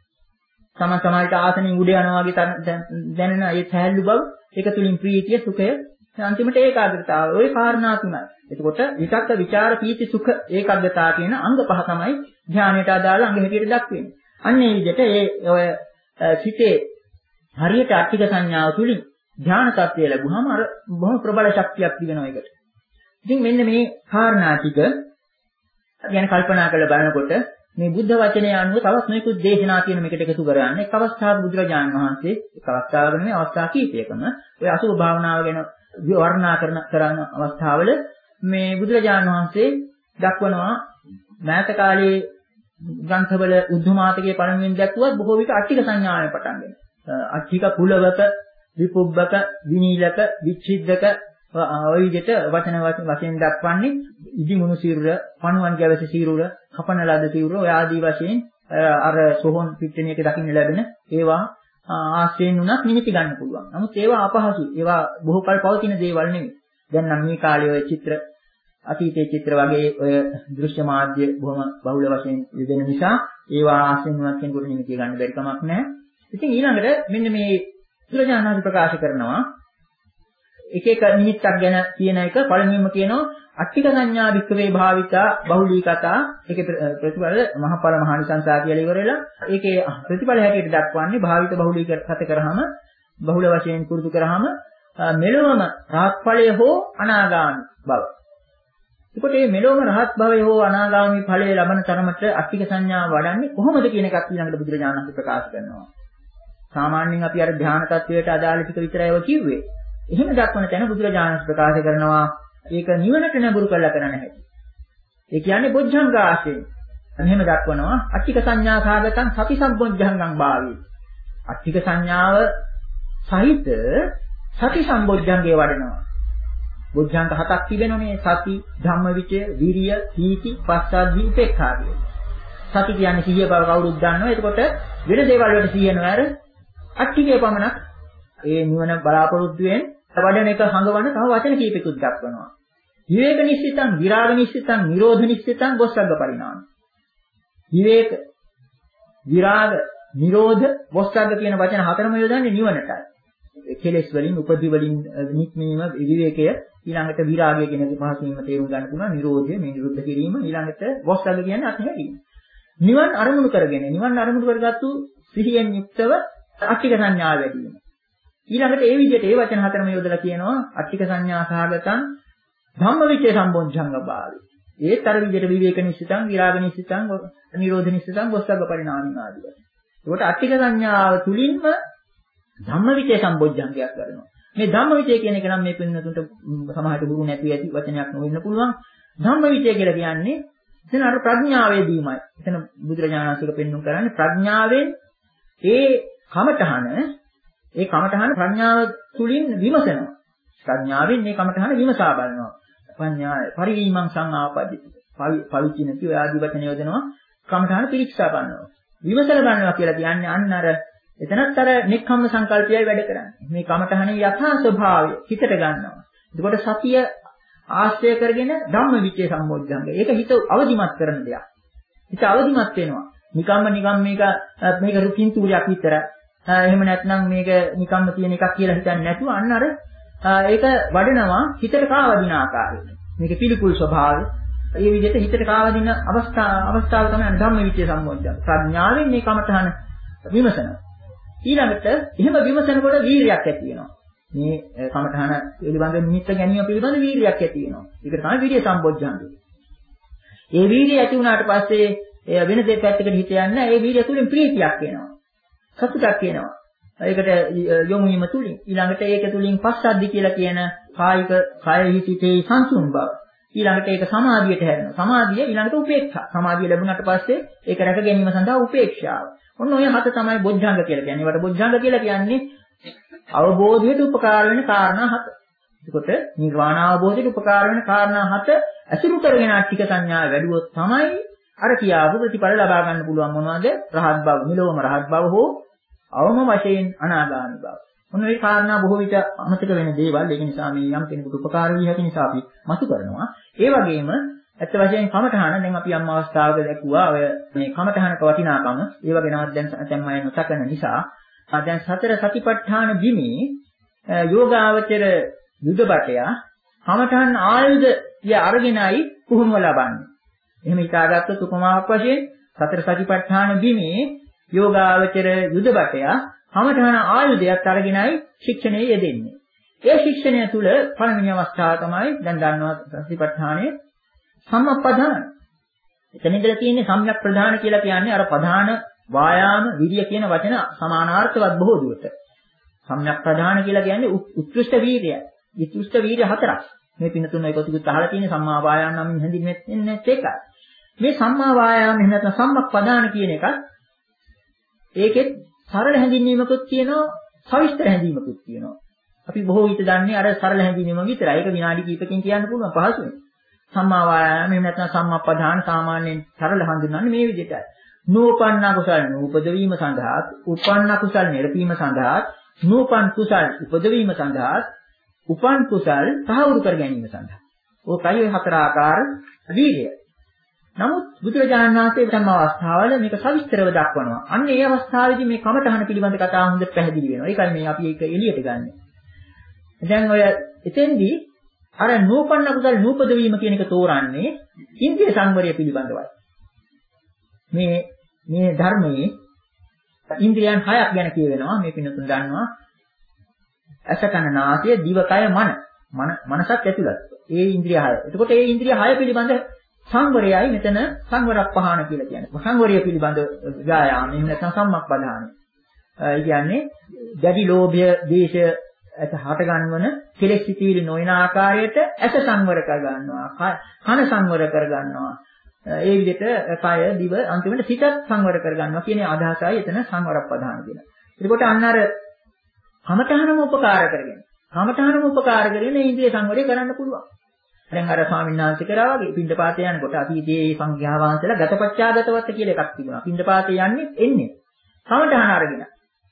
තම සමාජයට ආසනින් උඩ යනවා වගේ දැනෙන ඒ සැහැල්ලු බව ඒක තුලින් ප්‍රීතිය, සුඛය, අන්තිමට ඒකාග්‍රතාව. ওই කාරණා තුනයි. එතකොට විතක්ක, විචාර, පීති, සුඛ, ඒකාග්‍රතාව කියන අංග පහ තමයි ධ්‍යානයට අදාළ අංග හැටියට දක්වන්නේ. අන්න ඒ විදිහට ඒ ඔය සිතේ හරියට අට්ටික සංඥාව තුලින් ධ්‍යාන තත්ත්වය ලැබුවාම අර බොහොම ප්‍රබල ශක්තියක් තිබෙනවා ඒකට. ඉතින් මෙන්න මේ කාරණා ටික ගැන කල්පනා කරලා බලනකොට මේ බුද්ධ වචනය අනුව තවත් මේකුත් දේශනා කියන මේකට එකතු කරගන්න. එක් අවස්ථාවක බුදුරජාණන් වහන්සේ එක් අවස්ථාවක නෙමෙයි අවස්ථා කීපයකම ඔය අසුභ භාවනාව ගැන වර්ණනා කරන කරන අවස්ථාවල මේ බුදුරජාණන් වහන්සේ දක්වනවා මෑත කාලයේ ග්‍රන්ථවල උද්ධමාතකයේ පළමුවෙන් දැක්වුවත් බොහෝ විට අට්ටික සංඥාවෙන් පටන් ගන්න. අට්ටික කුලවක, විපුබ්බක, විනීලක, විච්ඡිද්දක ඔය විදිහට වචන වශයෙන් දක්වන්නේ ඉදිමුණු සිරුර, පණුවන් ගැවසි සිරුර, කපන ලද සිරුර ඔය ආදී වශයෙන් අර සෝහන් පිටණියක දකින්න ලැබෙන ඒවා ආශ්‍රයෙන් උනත් නිමිති ගන්න පුළුවන්. නමුත් ඒවා අපහසුයි. ඒවා බොහෝ කල් පවතින දේවල් නෙමෙයි. දැන් නම් මේ කාලේ ඔය චිත්‍ර අතීතයේ චිත්‍ර වගේ ඔය දෘශ්‍ය මාධ්‍ය බොහොම බහුල වශයෙන් යෙදෙන නිසා ඒවා ආශ්‍රයෙන් උනත් කෙනෙකුට නිමිති ගන්න බැරි කමක් නැහැ. ඉතින් ඊළඟට මෙන්න මේ බුදුරජාණන් ප්‍රකාශ කරනවා එක එක නිමිත්තක් ගැන කියන එක පළමුවෙන්ම කියනවා අට්ටික සංඥා වික්‍රේ භාවිතා බහුලීකතා ඒකේ ප්‍රතිඵල මහඵල මහානිසංසා කියලා ඉවර වෙලා ඒකේ ප්‍රතිඵල හැටියට දක්වන්නේ භාවිත බහුලීකත කරාම බහුල වශයෙන් කුරුදු කරාම මෙලොවම රහත් ඵලය හෝ අනාගාමී බව. එතකොට මේ මෙලොවම රහත් භවය හෝ අනාගාමී ඵලය ලබන තරමට අට්ටික සංඥා වඩන්නේ කොහොමද කියන එකත් ඊළඟට බුදුරජාණන් ප්‍රකාශ කරනවා. සාමාන්‍යයෙන් අපි අර ධ්‍යාන තත්වයට අදාළ ටික විතරයි ඔය කිව්වේ. එහෙම දක්වන තැන බුදුරජාණන් ප්‍රකාශ කරනවා ඒක නිවනට නඹුරු කරලා කරන්න හැටි. ඒ කියන්නේ බොජ්ජංග ආශයෙන්. එහෙම දක්වනවා අට්ටික සංඥා සාගතං සති සම්බොජ්ජංගං භාවී. අට්ටික සංඥාව සහිත සති සම්බොජ්ජංගේ වඩනවා. බොජ්ජංග හතක් තිබෙනනේ සති, ධම්මවිචය, විරිය, සීති, පස්සද්ධි, උපේක්ඛා කියලා. සති කියන්නේ සිහිය බව කවුරුත් දන්නවා. එතකොට වෙන දේවල් වලට සිහිය නොවර අට්ටිකේ පමණක් ඒ නිවන බලාපොරොත්තු වෙන වඩන එක හඟවන තව වචන කීපෙකුත් දක්වනවා. විවේක නිශ්චිතං, විරාග නිශ්චිතං, නිරෝධ නිශ්චිතං, බොස්සග්ග පරිණාම. විවේක, විරාග, නිරෝධ, බොස්සග්ග කියන වචන හතරම යොදන්නේ නිවනටයි. කෙලෙස් වලින්, උපදි වලින් නික්මීම, විවේකය, ඊළඟට විරාගය කියන පහසුවෙන්ම තේරුම් ගන්න පුළුවන්. නිරෝධය, මේ නිරුද්ධ කිරීම, ඊළඟට බොස්සග්ග කියන්නේ අත්හැරීම. නිවන් අරමුණු කරගෙන, නිවන් අරමුණු කරගත්තු සිහියෙන් යුක්තව අට්ටික සංඥා වැඩි වෙනවා. ඊළඟට ඒ විදිහට ඒ වචන හතරම යොදලා කියනවා අට්ටික සංඥා සහගතං ධම්මවිචේ සම්බොජ්ජංග භාවි. ඒත් අර විදිහට විවේක නිශ්චිතං, විරාග නිශ්චිතං, නිරෝධ නිශ්චිතං, බොස්සග්ග පරිණාමී ආදී වශයෙන්. ඒකට අට්ටික සංඥාව තුලින්ම ධම්මවිචේ සම්බොජ්ජංගයක් කරනවා. මේ ධම්මවිචේ කියන එක නම් මේ පින්නතුන්ට සමහරට ගුරු නැති ඇති වචනයක් නොවෙන්න පුළුවන්. ධම්මවිචේ කියලා කියන්නේ එතන අර ප්‍රඥාවේදීමයි. එතන බුදුරජාණන් වහන්සේ පෙන්වුම් කරන්නේ ප්‍රඥාවෙන් ඒ කමඨහන ඒ කමඨහන ප්‍රඥාව තුලින් විමසනවා. ප්‍රඥාවෙන් මේ කමඨහන විමසා බලනවා. ප්‍රඥා පරිවීමං සංආපදිත. පවිචිනති ඔය ආදි වචන යොදනවා. කමඨහන පිරික්සා බලනවා. විමසලා බලනවා කියලා කියන්නේ අන්න අර එතනත් අර නෙක්ඛම්ම සංකල්පයයි වැඩ කරන්නේ. මේ කමඨහනේ යථා ස්වභාවය හිතට ගන්නවා. එතකොට සතිය ආශ්‍රය කරගෙන ධම්මවිචේ සම්බොජ්ජංග. ඒක හිත අවදිමත් කරන දෙයක්. හිත අවදිමත් වෙනවා. නිකම්ම නිකම් මේක මේක රුපින්තූරයක් විතරයි. එහෙම නැත්නම් මේක නිකම්ම තියෙන එකක් කියලා හිතන්නේ නැතුව අන්න අර ඒක වඩනවා හිතට කාවදින ආකාරයෙන්. මේක පිළිකුල් ස්වභාවය. ඒ විදිහට හිතට කාවදින අවස්ථාව අවස්ථාව තමයි ධම්මවිචේ සම්බොජ්ජංග. ප්‍රඥාවෙන් මේ කමඨහන විමසනවා. ඊළඟට එහෙම විමසනකොට වීරියක් ඇති වෙනවා. මේ කමඨහන පිළිබඳ නිමිත්ත ගැනීම පිළිබඳ වීරියක් ඇති වෙනවා. ඒක තමයි විරිය සම්බොජ්ජංගය. ඒ වීරිය ඇති වුණාට පස්සේ ඒ වෙන දෙයක් පැත්තකට හිත යන්නේ ඒ වීරිය තුලින් ප්‍රීතියක් එනවා. සතුටක් එනවා. ඒකට යොමු වීම තුලින් ඊළඟට ඒක තුලින් පස්සද්ධි කියලා කියන කායික කාය හිතේ සංසුන් බව. ඊළඟට ඒක සමාධියට හැරෙනවා. සමාධිය ඊළඟට උපේක්ෂා. සමාධිය ලැබුණාට පස්සේ ඒක රැක ගැනීම සඳහා උපේක්ෂාව. ඔන්න ඔය හත තමයි බොජ්ජංග කියලා කියන්නේ. ඒවට බොජ්ජංග කියලා කියන්නේ අවබෝධයට උපකාර වෙන කාරණා හත. එතකොට නිර්වාණ අවබෝධයට උපකාර වෙන කාරණා හත අසුරු කරගෙන ටික සංඥා වැඩුවොත් තමයි අර කියාපු ප්‍රතිඵල ලබා ගන්න පුළුවන්. මොනවද? රහත් බව, නිලෝම රහත් බව හෝ අවම වශයෙන් අනාගාමී බව. මොන මේ කාරණා බොහෝ විට අමතක වෙන දේවල්. ඒක නිසා මේ යම් කෙනෙකුට උපකාර වී හැකි නිසා අපි මතු කරනවා. ඒ වගේම ඇත්ත වශයෙන් කමඨහන දැන් අපි යම් අවස්ථාවක දැක්ුවා ඔය මේ කමඨහනක වටිනාකම ඒව ගැනවත් දැන් දැන් මම නොතකන නිසා දැන් සතර සතිපට්ඨාන බිමේ යෝගාවචර යුදපටය කමඨහන් ආයුධය අරගෙනයි පුහුණුව ලබන්නේ. එහෙම හිතාගත්තොත් උපමාවක් වශයෙන් සතර සතිපට්ඨාන බිමේ යෝගාවචර යුදපටය කමඨහන ආයුධයක් අරගෙනයි ශික්ෂණයේ යෙදෙන්නේ. ඒ ශික්ෂණය තුළ පළවෙනි අවස්ථාව තමයි දැන් දන්නවා සතිපට්ඨානයේ සම්මප්පදාන. එතන ඉඳලා තියෙන්නේ සම්‍යක් ප්‍රධාන කියලා කියන්නේ අර ප්‍රධාන වායාම විරිය කියන වචන සමානාර්ථවත් බොහෝ දුරට. සම්‍යක් ප්‍රධාන කියලා කියන්නේ උත්කෘෂ්ඨ වීර්යය. උත්කෘෂ්ඨ වීර්ය හතරක්. මේ පින තුන එකතුකුත් අහලා තියෙන්නේ සම්මා වායාම නම් හැඳින්වෙන්නේ නැත් ඒකයි. මේ සම්මා වායාම එහෙම නැත්නම් සම්මප්පදාන කියන එකත් ඒකෙත් සරල හැඳින්වීමකුත් තියෙනවා, සවිස්තර හැඳින්වීමකුත් තියෙනවා. අපි බොහෝ විට දන්නේ අර සරල හැඳින්වීම විතරයි. ඒක විනාඩි කිහිපකින් කියන්න පුළුවන් පහසුවෙන්. සම්මා වායාම එහෙම නැත්නම් සම්මප්පදාන සාමාන්‍යයෙන් සරල හඳුන්වන්නේ මේ විදිහටයි. නූපන්න කුසල නූපද වීම සඳහා, උපන්න කුසල නිරපීම සඳහා, නූපන් කුසල උපදවීම සඳහා, උපන් කුසල සාහවුරු කර ගැනීම සඳහා. ඕකයි ඔය හතර ආකාර වීර්යය. නමුත් බුදුරජාණන් වහන්සේ තම අවස්ථාවල මේක සවිස්තරව දක්වනවා. අන්න ඒ අවස්ථාවේදී මේ කමඨහන පිළිබඳ කතාව හොඳට පැහැදිලි වෙනවා. ඒකයි මේ අපි ඒක එළියට ගන්නෙ. දැන් ඔය එතෙන්දී අර නූපන්න කුසල නූපද වීම කියන එක තෝරන්නේ ඉන්ද්‍රිය සංවරය පිළිබඳවයි. මේ මේ ධර්මයේ ඉන්ද්‍රියන් හයක් ගැන කියවෙනවා. මේ පින්නතුන් දන්නවා. ඇස කන නාසය දිව කය මන. මන මනසක් ඇතුළත්. ඒ ඉන්ද්‍රිය හය. එතකොට ඒ ඉන්ද්‍රිය හය පිළිබඳ සංවරයයි මෙතන සංවරප්පහාන කියලා කියන්නේ. සංවරය පිළිබඳ ව්‍යායාම එහෙම නැත්නම් සම්මප්පදාන. ඒ කියන්නේ දැඩි ලෝභය, ද්වේෂය ඇත හට ගන්නවන කෙලෙස් සිටිවිලි නොවන ආකාරයට ඇස සංවර කර ගන්නවා. කන සංවර කර ගන්නවා. ඒ විදිහට කය දිව අන්තිමට සිතත් සංවර කර ගන්නවා කියන අදහසයි එතන සංවරප්පදාන කියලා. එතකොට අන්න අර කමඨහනම උපකාර කරගෙන. කමඨහනම උපකාර කරගෙන ඉන්ද්‍රිය සංවරය කරන්න පුළුවන්. දැන් අර ස්වාමීන් වහන්සේ කරා වගේ පින්ඩපාතේ යනකොට අතීතයේ මේ සංඝයා වහන්සේලා ගතපච්චාගතවත් කියලා එකක් තිබුණා. පින්ඩපාතේ යන්නේ එන්නේ කමඨහන අරගෙන.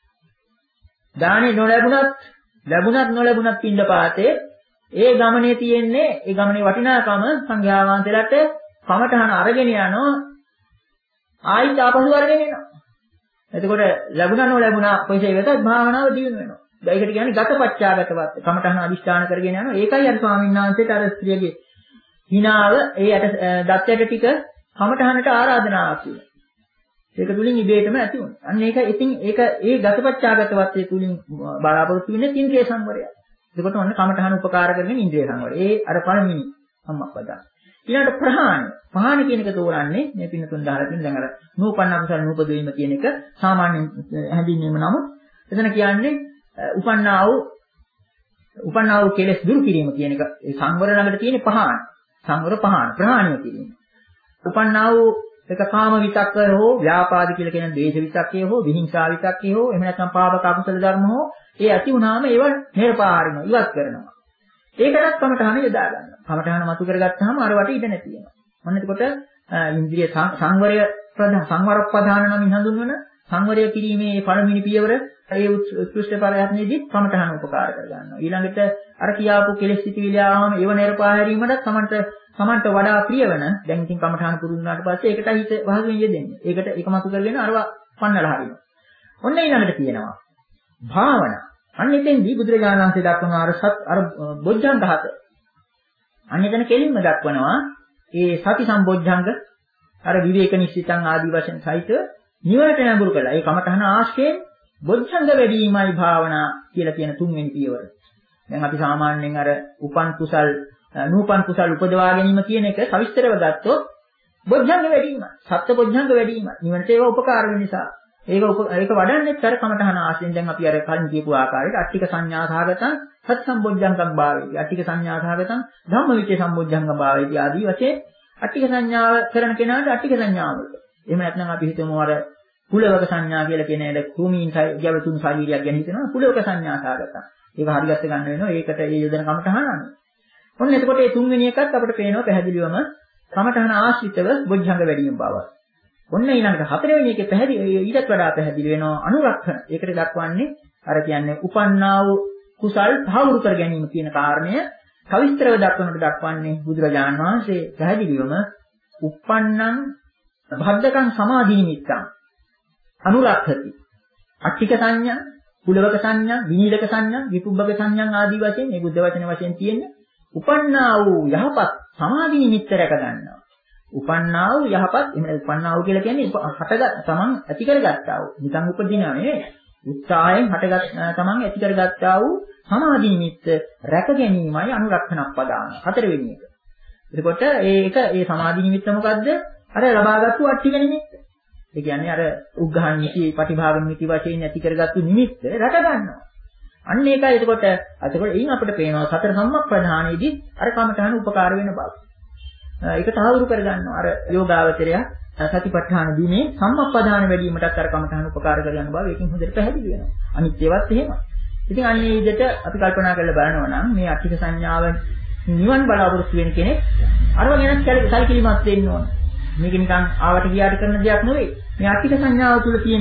දානේ නොලැබුණත් ලැබුණත් නොලැබුණත් පින්ඩපාතේ ඒ ගමනේ තියෙන්නේ ඒ ගමනේ වටිනාකම සංඝයා වහන්සේලාට කමඨහන අරගෙන යනවා ආයිත් ආපහු අරගෙන එනවා. එතකොට ලැබුණා නොලැබුණා කොයිසේ වෙතත් භාවනාව දියුණු වෙනවා. ඒකට කියන්නේ ගතපච්චාගතවත් කමඨහන අදිෂ්ඨාන කරගෙන යනවා. ඒකයි අර ස්වාමීන් වහන්සේට අර ස්ත්‍රියගේ හිණාව ඒ යට දත්යට ටික කමඨහනට ආරාධනාවක් කියලා. ඒක තුලින් ඉබේටම ඇති වුණා. අන්න ඒක ඉතින් ඒක ඒ ගතපච්චාගතවත්යේ තුලින් බලාපොරොත්තු වෙන්නේ ඉන්ද්‍රිය සංවරය. එතකොට ඔන්න කමඨහන උපකාර කරගෙන ඉන්ද්‍රිය සංවරය. ඒ අර පළවෙනි සම්මප්පදාන. ඊළඟට ප්‍රහාණ. ප්‍රහාණ කියන එක තෝරන්නේ මේ පින්න තුන් දහලා තියෙන දැන් අර නූපන්න කුසල නූපද වීම කියන එක සාමාන්‍ය හැඳින්වීම නමුත් එතන කියන්නේ උපන්නා වූ උපන්නා වූ කෙලෙස් දුරු කිරීම කියන එක ඒ සංවර ළඟට තියෙන පහාන. සංවර පහාන ප්‍රහාණය කිරීම. උපන්නා වූ එක කාම විතක්ක හෝ ව්‍යාපාද කියලා කියන ද්වේෂ විතක්කය හෝ විහිංසා විතක්කය හෝ එහෙම නැත්නම් පාපක අකුසල ධර්ම හෝ ඒ ඇති වුණාම ඒව නිර්පාරණ ඉවත් කරනවා. ඒකටත් කමඨහන යොදා ගන්නවා. කමඨහන මතු කරගත්තාම අර වට ඉඳ නැති වෙනවා. මොන එතකොට ඉන්ද්‍රිය සංවරය ප්‍රධාන සංවර ප්‍රධාන නමින් හඳුන්වන සංවරය කිරීමේ පළවෙනි පියවර ඒ උත්කෘෂ්ඨ පරයත්නයේදී කමඨහන උපකාර කර ගන්නවා. ඊළඟට අර කියාපු කෙලෙස් සිටිවිලි ආවම ඒව නිර්පා හැරීමට සමන්ත සමන්ත වඩා ප්‍රිය වෙන දැන් ඉතින් කමඨහන පුරුදු වුණාට පස්සේ ඒකට හිත වහගෙන යෙදෙන්නේ. ඒකට ඒක මතු කරගෙන අරව පන්නලා හරිනවා. ඔන්න ඊළඟට තියෙනවා භාවනා. අන්න එතෙන්දී බුදුරජාණන් වහන්සේ දක්වන අර සත් අර බොජ්ජංග හත. අන්න එතන කෙලින්ම දක්වනවා ඒ සති සම්බොජ්ජංග අර විවේක නිශ්චිතං ආදී වශයෙන් සහිත නිවනට නඟුරු කළා. ඒ කමඨහන ආශ්‍රයෙන් බොජ්ජංග වැඩිමයි භාවනා කියලා කියන තුන්වෙනි පියවර. දැන් අපි සාමාන්‍යයෙන් අර උපන් කුසල් නූපන් කුසල් උපදවා ගැනීම කියන එක සවිස්තරව ගත්තොත් බොජ්ජංග වැඩිම, සත්‍ය බොජ්ජංග වැඩිම. නිවනට ඒවා උපකාර වෙන නිසා. ඒක ඒක වඩන්නෙත් අර කමඨහන ආශ්‍රයෙන් දැන් අපි අර කලින් කියපු ආකාරයට අට්ඨික සංඥා සහගතං සත් සම්බොජ්ජංගම් භාවේති. අට්ඨික සංඥා සහගතං ධම්මවිචේ සම්බොජ්ජංගම් භාවේති ආදී වශයෙන් අට්ඨික සංඥාව කරන කෙනාට අට්ඨික සංඥාව. එහෙම නැත්නම් අපි හිතමු අර පුලවක සංඥා කියලා කියන එක භූමීන් ගැවතුන් ශරීරයක් ගැන හිතනවා පුලවක සංඥා සහගතං. ඒක හරියට ගන්න වෙනවා. ඒකට ඒ යොදන කමඨහන. ඔන්න එතකොට මේ තුන්වෙනි එකත් අපිට පේනවා පැහැදිලිවම කමඨහන ආශ්‍රිතව බොජ්ජංග වැඩි වීම බව. ඔන්න ඊළඟට හතරවෙනි එකේ පැහැදිලි ඊටත් වඩා පැහැදිලි වෙනවා අනුරක්ෂණ. ඒකට දක්වන්නේ අර කියන්නේ උපන්නා වූ කුසල් භාවුරු කර ගැනීම කියන කාරණය සවිස්තරව දක්වනකොට දක්වන්නේ බුදුරජාණන් වහන්සේ පැහැදිලිවම uppannam භද්දකං සමාධිනිමිත්තං අනුරක්ෂති. අට්ඨික සංඥා, කුලවක සංඥා, විනීලක සංඥා, විපුබ්බක සංඥා ආදී වශයෙන් මේ බුද්ධ වචන වශයෙන් තියෙන්නේ උපන්නා වූ යහපත් සමාධි නිමිත්ත රැක ගන්නවා. උපන්නා වූ යහපත් එහෙනම් උපන්නා වූ කියලා කියන්නේ හටගත් තමන් ඇති කරගත්තා වූ නිකන් උපදිනා නෙවෙයි. උත්සාහයෙන් හටගත් තමන් ඇති කරගත්තා වූ සමාධි නිමිත්ත රැක ගැනීමයි අනුරක්ෂණප්පදාන. හතරවෙනි එක. එතකොට ඒක ඒ සමාධි නිමිත්ත මොකද්ද? අර ලබාගත්තු අට්ඨික නිමිත්ත. ඒ කියන්නේ අර උග්ඝාන නිති, පටිභාග නිති වශයෙන් ඇති කරගත්තු නිමිත්ත රැක ගන්නවා. අන්න ඒකයි එතකොට එතකොට එයින් අපිට පේනවා සතර සම්මප්පදානයේදී අර කමඨහන උපකාර වෙන බව. ඒක තහවුරු කරගන්නවා. අර යෝගාවචරය සතිපට්ඨාන දීමේ සම්මප්පදාන වැඩිවීමටත් අර කමඨහන උපකාර කරගන්න බව ඒකෙන් හොඳට පැහැදිලි වෙනවා. අනිත් ඒවත් එහෙමයි. ඉතින් අන්න මේ විදිහට අපි කල්පනා කරලා බලනවා නම් මේ අට්ඨික සංඥාව නිවන් බලාපොරොත්තු වෙන කෙනෙක් අරව ගැන සැලකිලිමත් වෙන්න ඕන. මේක නිකන් ආවට ගියාට කරන දෙයක් නෙවෙයි. මේ අට්ඨික සංඥාව තුළ තියෙන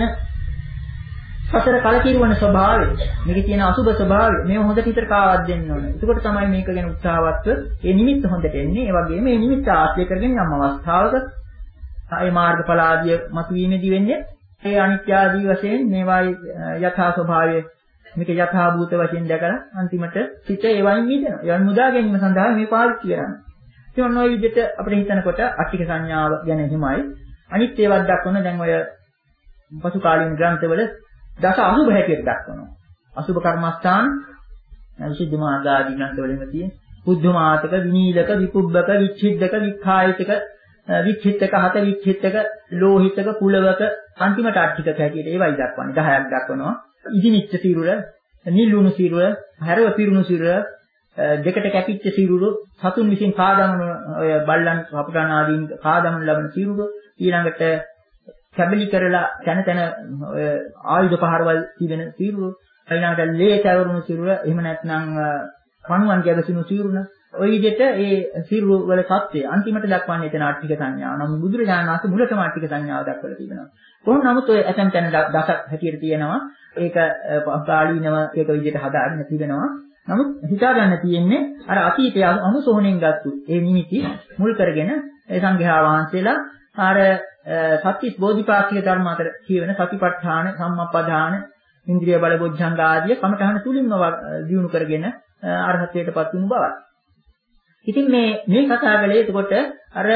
සතර කලකිරුවන ස්වභාවය, මේකේ තියෙන අසුබ ස්වභාවය මේව හොඳට හිතට කාවත් දෙන්න ඕනේ. එතකොට තමයි මේක ගැන උත්සාහවත්ව ඒ නිමිත්ත හොඳට එන්නේ. ඒ වගේම මේ නිමිත්ත ආශ්‍රය කරගෙන යම් අවස්ථාවක ආයේ මාර්ගඵල ආදිය මතුවීමේදී වෙන්නේ ඒ අනිත්‍ය ආදී වශයෙන් මේවායි යථා ස්වභාවය මේක යථා භූත වශයෙන් දැකලා අන්තිමට සිත ඒවයින් මිදෙනවා. ඒවන් මුදා ගැනීම සඳහා මේ පාවිච්චි කරන්නේ. ඉතින් ඔන්න ඔය විදිහට අපිට හිතනකොට අට්ඨික සංඥාව ගැන එහෙමයි. අනිත් ඒවත් දක්වන දැන් ඔය පසු කාලීන ග්‍රන්ථවල දස අසුභ හැටියට දක්වනවා. අසුභ කර්මස්ථාන විසුද්ධි මාර්ග ආදී ග්‍රන්ථවලම තියෙන බුද්ධමාතක, විනීලක, විපුබ්බක, විච්ඡිද්දක, වික්ඛායිතක, විච්ඡිත්තක, හත විච්ඡිත්තක, ලෝහිතක, කුලවක අන්තිමට අට්ඨික හැටියට ඒවයි දක්වන්නේ. දහයක් දක්වනවා. ඉදිනිච්ච සිරුර, නිලුණු සිරුර, හැරව පිරුණු සිරුර, දෙකට කැපිච්ච සිරුර, සතුන් විසින් කාදමන ඔය බල්ලන් අපුරාණ ආදීන් කාදමන ලබන සිරුර, ඊළඟට කැබලි කරලා තන තන ඔය ආයුධ පහරවල් තිබෙන සිරුර, ඊළඟට ලේ කැවරුණු සිරුර, එහෙම නැත්නම් කණුවන් ගැවසුණු සිරුර. ඔය විදිහට ඒ සිරුර වල සත්‍යය අන්තිමට දක්වන්නේ එතන අට්ඨික සංඥාව. නම් බුදුරජාණන් වහන්සේ මුලටම අට්ඨික සංඥාව දක්වලා තිබෙනවා. කොහොම නමුත් ඔය ඇතැම් තැන දස හැටියට තියෙනවා. ඒක පාළීනව ඒක විදිහට හදාගෙන තිබෙනවා. නමුත් හිතා ගන්න තියෙන්නේ අර අතීතයේ අනුසෝහණෙන් ගත්තු ඒ නිමිති මුල් කරගෙන ඒ සංඝයා වහන්සේලා අර සත්‍තිස් බෝධිපාක්ෂික ධර්ම අතර කියවෙන සතිපට්ඨාන, සම්මප්පදාන, ඉන්ද්‍රිය බල බොජ්ජංග ආදී කමඨහන තුලින්ම දියුණු කරගෙන අරහත්ත්වයටපත් වුණු බවයි. ඉතින් මේ මේ කතා කළේ එතකොට අර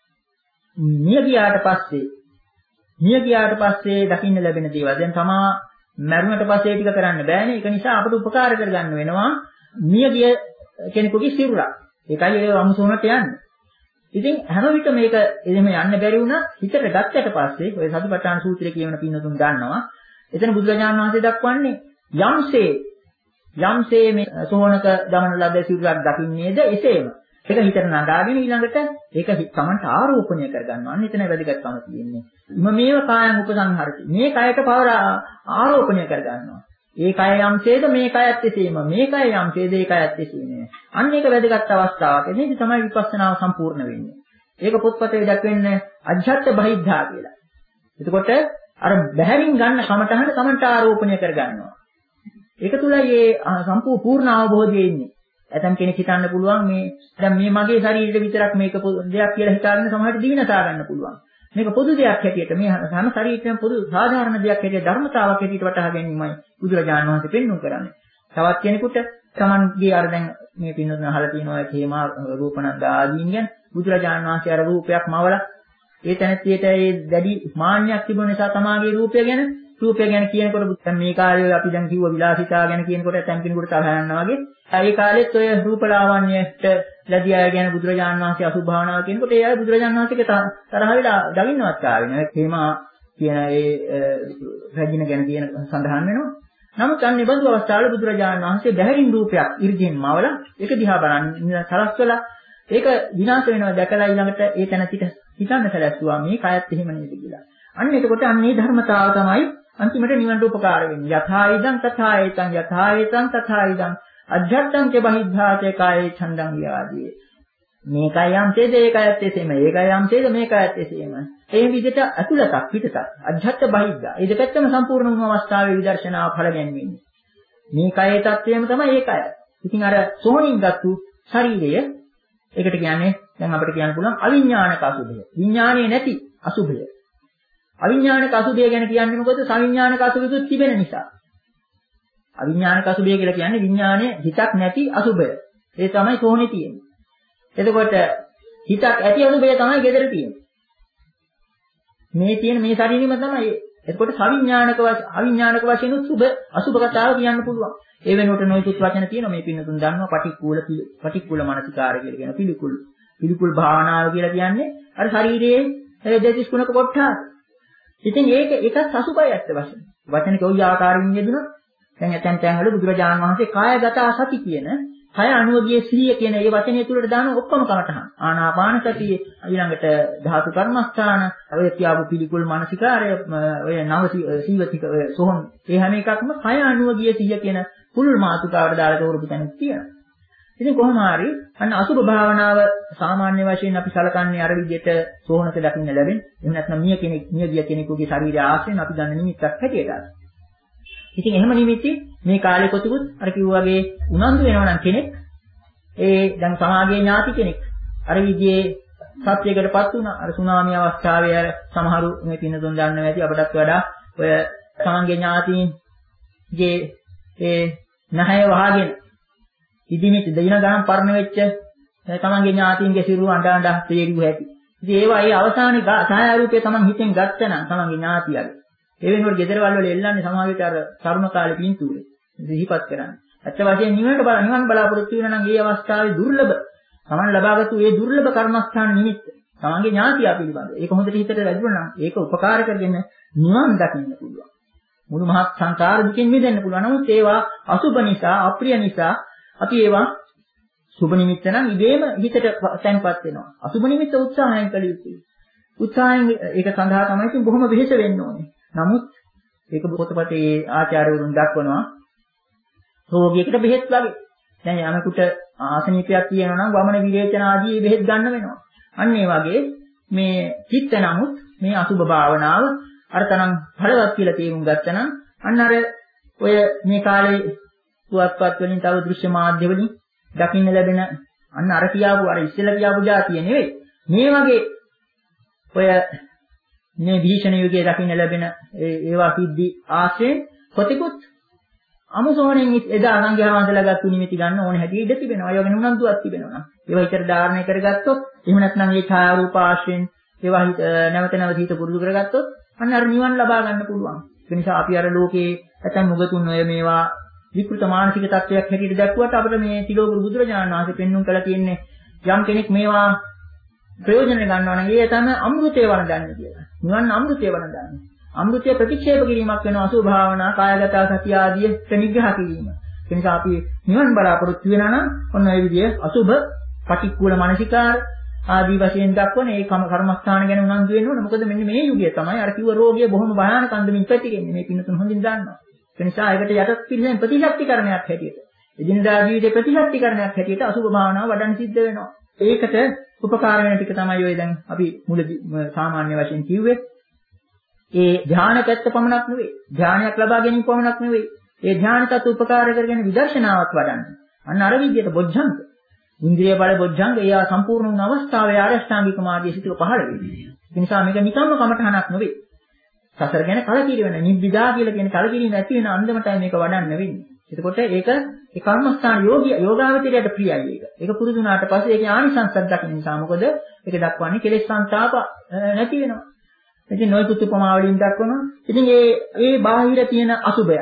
මිය ගියාට පස්සේ මිය ගියාට පස්සේ දකින්න ලැබෙන දේවල්. දැන් තමා මරුණට පස්සේ ටික කරන්න බෑනේ. ඒක නිසා අපට උපකාර කරගන්න වෙනවා මිය ගිය කෙනෙකුගේ සිරුරක්. ඒකයි ඒ අමුසොනට යන්නේ. ඉතින් හැම විට මේක එහෙම යන්න බැරි වුණා හිතට ගත්තට පස්සේ ඔය සතිපට්ඨාන සූත්‍රයේ කියවන පින්නතුන් දන්නවා. එතන බුදුරජාණන් වහන්සේ දක්වන්නේ යම්සේ යම්සේ මේ සෝනක දමන ලද සිරුරක් දකින්නේද එසේම. ඒක හිතට නගාගෙන ඊළඟට ඒක තමන්ට ආරෝපණය කරගන්නවා. අන්න එතන වැදගත්කම තියෙන්නේ. මම මේව කායන් උපසංහරති. මේ කයට පවර ආරෝපණය කරගන්නවා. ඒ කය යම්සේද මේ කයත් එසේම. මේ කය යම්සේද ඒ කයත් එසේම. අන්න ඒක වැදගත් අවස්ථාවක්. එතනදී තමයි විපස්සනාව සම්පූර්ණ වෙන්නේ. ඒක පොත්පතේ දක්වන්නේ අජ්ජත් බහිද්ධා කියලා. එතකොට අර බහැරින් ගන්න කමටහන තමන්ට ආරෝපණය කරගන්නවා. ඒක තුලයි මේ සම්පූර්ණ අවබෝධය ඉන්නේ. ඇතම් කෙනෙක් හිතන්න පුළුවන් මේ දැන් මේ මගේ ශරීරෙට විතරක් මේක දෙයක් කියලා හිතාගෙන සමහරට දිනසා ගන්න පුළුවන්. මේක පොදු දෙයක් හැටියට මේ හැම ශරීරයකම පොදු සාධාරණ දෙයක් හැටියට ධර්මතාවක් හැටියට වටහා ගැනීමයි බුදුරජාණන් වහන්සේ පෙන්වුම් කරන්නේ. තවත් කෙනෙකුට Tamanගේ අර දැන් මේ පින්නතුන් අහලා තියෙනවා හේමා රූපණන්ද ආදීන් ගැන බුදුරජාණන් වහන්සේ අර රූපයක් මවලා ඒ තැනැත්තියට ඒ දැඩි මාන්නයක් තිබුණ නිසා තමාගේ රූපය ගැන රූපය ගැන කියනකොට දැන් මේ කාලේ අපි දැන් කිව්ව විලාසිතා ගැන කියනකොට ඇතම් කෙනෙකුට තරහ යනවා වගේ ඒ කාලෙත් ඔය රූපලාවන්‍යයට ලැබිය අය ගැන බුදුරජාණන් වහන්සේ අසුභාවනාව කියනකොට ඒ අය බුදුරජාණන් වහන්සේගේ තරහ වෙලා දකින්නවත් ආවේ නෑ. හේමා කියන ඒ රැජින ගැන කියන සඳහන් වෙනවා. නමුත් අන්නේ බඳු අවස්ථාවල බුදුරජාණන් වහන්සේ බැහැරින් රූපයක් ඉර්ධියෙන් මවලා ඒක දිහා බලන්න සලස්වලා ඒක විනාශ වෙනවා දැකලා ඊළඟට ඒ තැන සිට හිතන්න සැලැස්සුවා මේ කයත් එහෙම නේද කියලා. අන්න එතකොට අන්නේ ධර්මතාව තමයි අන්තිමට නිවනට උපකාර වෙන්නේ. යථායිදං තථායිතං යථායිතං තථායිදං අජ්ජත්තං ච බහිද්ධාච කායේ ඡන්දං වියාදී. මේකයි යම්සේද ඒකයත් එසේම ඒකයි යම්සේද මේකයත් එසේම. ඒ විදිහට අතුලතක් පිටතක් අජ්ජත්ත බහිද්ධා. ඒ දෙකත්තම සම්පූර්ණ වුණු අවස්ථාවේ විදර්ශනාව ඵල ගැනීමෙන්නේ. මේකයේ தත්වයම තමයි ඒකය. ඉතින් අර සෝණින් ගත්තු ශරීරය ඒකට කියන්නේ දැන් අපිට කියන්න පුළුවන් අවිඥානික අසුභය. විඥානයේ නැති අසුභය. අවිඥානික අසුභය ගැන කියන්නේ මොකද? සවිඥානික අසුභයත් තිබෙන නිසා. අවිඥානික අසුභය කියලා කියන්නේ විඥානයේ හිතක් නැති අසුභය. ඒ තමයි සෝණේ තියෙන්නේ. එතකොට හිතක් ඇති අසුභය තමයි gedara තියෙන්නේ. මේ තියෙන මේ ශරීරෙම තමයි. එතකොට සවිඥානික අවිඥානික වශයෙන් සුභ අසුභ කතාව කියන්න පුළුවන්. ඒ වෙනුවට නොයෙකුත් වචන තියෙනවා මේ පින්නතුන් දන්නවා පටික්කුල පටික්කුල මානසිකාරය කියලා කියන පිළිකුල්. පිළිකුල් භාවනාව කියලා කියන්නේ අර ශරීරයේ දෙතිස් ගුණක කොටස. ඉතින් ඒක එකක් අසුභය ඇත්ත වශයෙන්. වචනික ওই ආකාරයෙන් යෙදුනොත් දැන් ඇතැම් තැන්වල බුදුරජාණන් වහන්සේ කායගත සති කියන කය අනුවගියේ සිහිය කියන ඒ වචනේ තුලට දාන ඔක්කොම කමටහන්. ආනාපාන සතිය ඊළඟට ධාතු කර්මස්ථාන ඔය කියාපු පිළිකුල් මානසිකාරය ඔය නව සීවතික සෝහන් ඒ හැම එකක්ම කය අනුවගියේ සිහිය කියන පුළුල් මාතෘකාවට දාලා තෝරපු තැනක් තියෙනවා. ඉතින් කොහොම හරි අන්න අසුභ භාවනාව සාමාන්‍ය වශයෙන් අපි සලකන්නේ අර විදිහට සෝහනක දකින්න ලැබෙන. එහෙම නැත්නම් මිය කෙනෙක් මියගිය කෙනෙකුගේ ශරීරය ආශ්‍රයෙන් අපි ගන්න නිමිත්තක් හැටියට. ඉතින් එහෙම නිමිති මේ කාලේ කොතිකුත් අර කිව්වා වගේ උනන්දු වෙනවා නම් කෙනෙක් ඒ දැන් සමාජයේ ඥාති කෙනෙක් අර විදිහේ සත්‍යයකටපත් වුණා. අර සුනාමි අවස්ථාවේ අර සමහරු මේ පින්නතුන් දන්නවා ඇති අපටත් වඩා ඔය සමාජයේ ඥාතීන්ගේ ඒ නැහැ වහගෙන ඉදිමිට දෙයින ගණන් පරණ වෙච්ච තමන්ගේ ඥාතීන්ගේ සිරුර අඬ අඬ තේරුව ඇති. ඉතින් ඒවා ඒ අවසානයේ ඡායාරූපය තමන් හිතෙන් ගත්තනම් තමන්ගේ ඥාතියගේ. ඒ වෙනකොට ගෙදරවල වල එල්ලන්නේ සමාජයට අර තරුණ කාලේ පින්තූරේ. සිහිපත් කරන්නේ. ඇත්ත වශයෙන් නිවනට බල නිවන් බලාපොරොත්තු වෙනා නම් ඒ අවස්ථාවේ දුර්ලභ තමන් ලබාගත්තු ඒ දුර්ලභ කර්මස්ථාන නිමිත්ත තමන්ගේ ඥාතියා පිළිබඳ. ඒක හොඳට හිතට ලැබුණා නම් ඒක උපකාර කරගෙන නිවන් දකින්න පුළුවන්. මුළු මහත් සංසාර දුකින් මිදෙන්න පුළුවන්. නමුත් ඒවා අසුබ නිසා, අප්‍රිය නිසා අපි ඒවා සුබ නිමිත්ත නම් ඉබේම හිතට තැන්පත් වෙනවා. අසුබ නිමිත්ත උත්සාහයෙන් කළ යුතුයි. උත්සාහයෙන් ඒක සඳහා තමයි බොහොම වෙහෙස වෙන්න ඕනේ. නමුත් ඒක පොතපතේ ආචාර්යවරුන් දක්වනවා රෝගියෙකුට බෙහෙත් වගේ. දැන් යමෙකුට ආසනීපයක් තියෙනවා නම් වමන විරේචන ආදී බෙහෙත් ගන්න වෙනවා. අන්න ඒ වගේ මේ චිත්ත නමුත් මේ අසුබ භාවනාව අර තරම් බලවත් කියලා තේරුම් ගත්තනම් අන්න අර ඔය මේ කාලේ පුවත්පත් වලින් තව දෘශ්‍ය මාධ්‍ය වලින් දකින්න ලැබෙන අන්න අර කියාපු අර ඉස්සෙල්ලා කියාපු જાතිය නෙවෙයි. මේ වගේ ඔය මේ භීෂණ යුගයේ දකින්න ලැබෙන ඒවා සිද්ධි ආශ්‍රයෙන් කොතිකුත් අමුසෝණෙන් එදා අනංගයා වහන්සේලා ගත්තු නිමිති ගන්න ඕනේ හැටි ඉඳ තිබෙනවා. ඒ වගේ නුනන්දුවක් තිබෙනවා. ඒවා විතර ධාරණය කරගත්තොත් එහෙම නැත්නම් මේ ඡායාරූප ආශ්‍රයෙන් ඒවා නැවත නැවත හිත පුරුදු කරගත්තොත් අන්න අර නිවන් ලබා ගන්න පුළුවන්. ඒ නිසා අපි අර ලෝකේ නැත්නම් මුගතුන් ඔය මේවා විකෘත මානසික තත්වයක් හැටියට දැක්ුවට අපිට මේ තිලෝගුරු බුදුරජාණන් වහන්සේ පෙන්වුම් කළා කියන්නේ යම් කෙනෙක් මේවා ප්‍රයෝජන ගන්නවා නම් ඒ තමයි අමෘතය වළඳන්නේ කියලා. නිවන් අමෘතය වළඳන්නේ. අමෘතය ප්‍රතික්ෂේප කිරීමක් වෙනවා අසුභ භාවනා, කායගත සතිය ආදී ප්‍රනිග්‍රහ කිරීම. ඒ නිසා අපි නිවන් බලාපොරොත්තු වෙනා නම් ඔන්න ඔය විදිහේ අසුභ, පටික්කුල මානසිකාර ආදී වශයෙන් දක්වන ඒ කර්මස්ථාන ගැන උනන්දු වෙන්න ඕනේ. මොකද මෙන්න මේ යුගය තමයි අර කිව්ව රෝගිය බොහොම භයානක අන්දමින් පැතිරෙන්නේ. මේ පින්නතුන් හොඳින් දන්නවා. ඒ නිසා ඒකට යටත් පිළිසෙන් ප්‍රතිශක්තිකරණයක් හැටියට එදිනදා ජීවිතේ ප්‍රතිශක්තිකරණයක් හැටියට අසුභ භාවනාව වඩන්න සිද්ධ වෙනවා. ඒකට උපකාර වෙන ටික තමයි ඔය දැන් අපි මුලදී සාමාන්‍ය වශයෙන් කිව්වේ. ඒ ධ්‍යාන පැත්ත පමණක් නෙවෙයි. ධ්‍යානයක් ලබා ගැනීම පමණක් නෙවෙයි. ඒ ධ්‍යානකට උපකාර කරගෙන විදර්ශනාවක් වඩන්න. අන්න අර විදිහට බොජ්ජංග. ඉන්ද්‍රිය බල බොජ්ජංග ඒ සම්පූර්ණ වුණ අවස්ථාවේ ආරෂ්ඨාංගික මාර්ගයේ සිටව පහළ වෙන්නේ. ඒ නිසා මේක නිකම්ම කමඨහනක් නෙවෙයි. සසර ගැන කලකිරීම වෙන නිබ්බිදා කියලා කියන කලකිරීම ඇති වෙන අන්දමටයි මේක වඩන්න වෙන්නේ. එතකොට ඒක ඒ කර්මස්ථාන යෝගී යෝගාවචරයට ප්‍රියයි ඒක. ඒක පුරුදු වුණාට පස්සේ ඒකේ ආනිසංසක් දකින්න නිසා මොකද ඒක දක්වන්නේ කෙලෙස් සංතාප නැති වෙනවා. ඉතින් නොයෙකුත් උපමා වලින් දක්වනවා. ඉතින් ඒ ඒ බාහිර තියෙන අසුබයයි.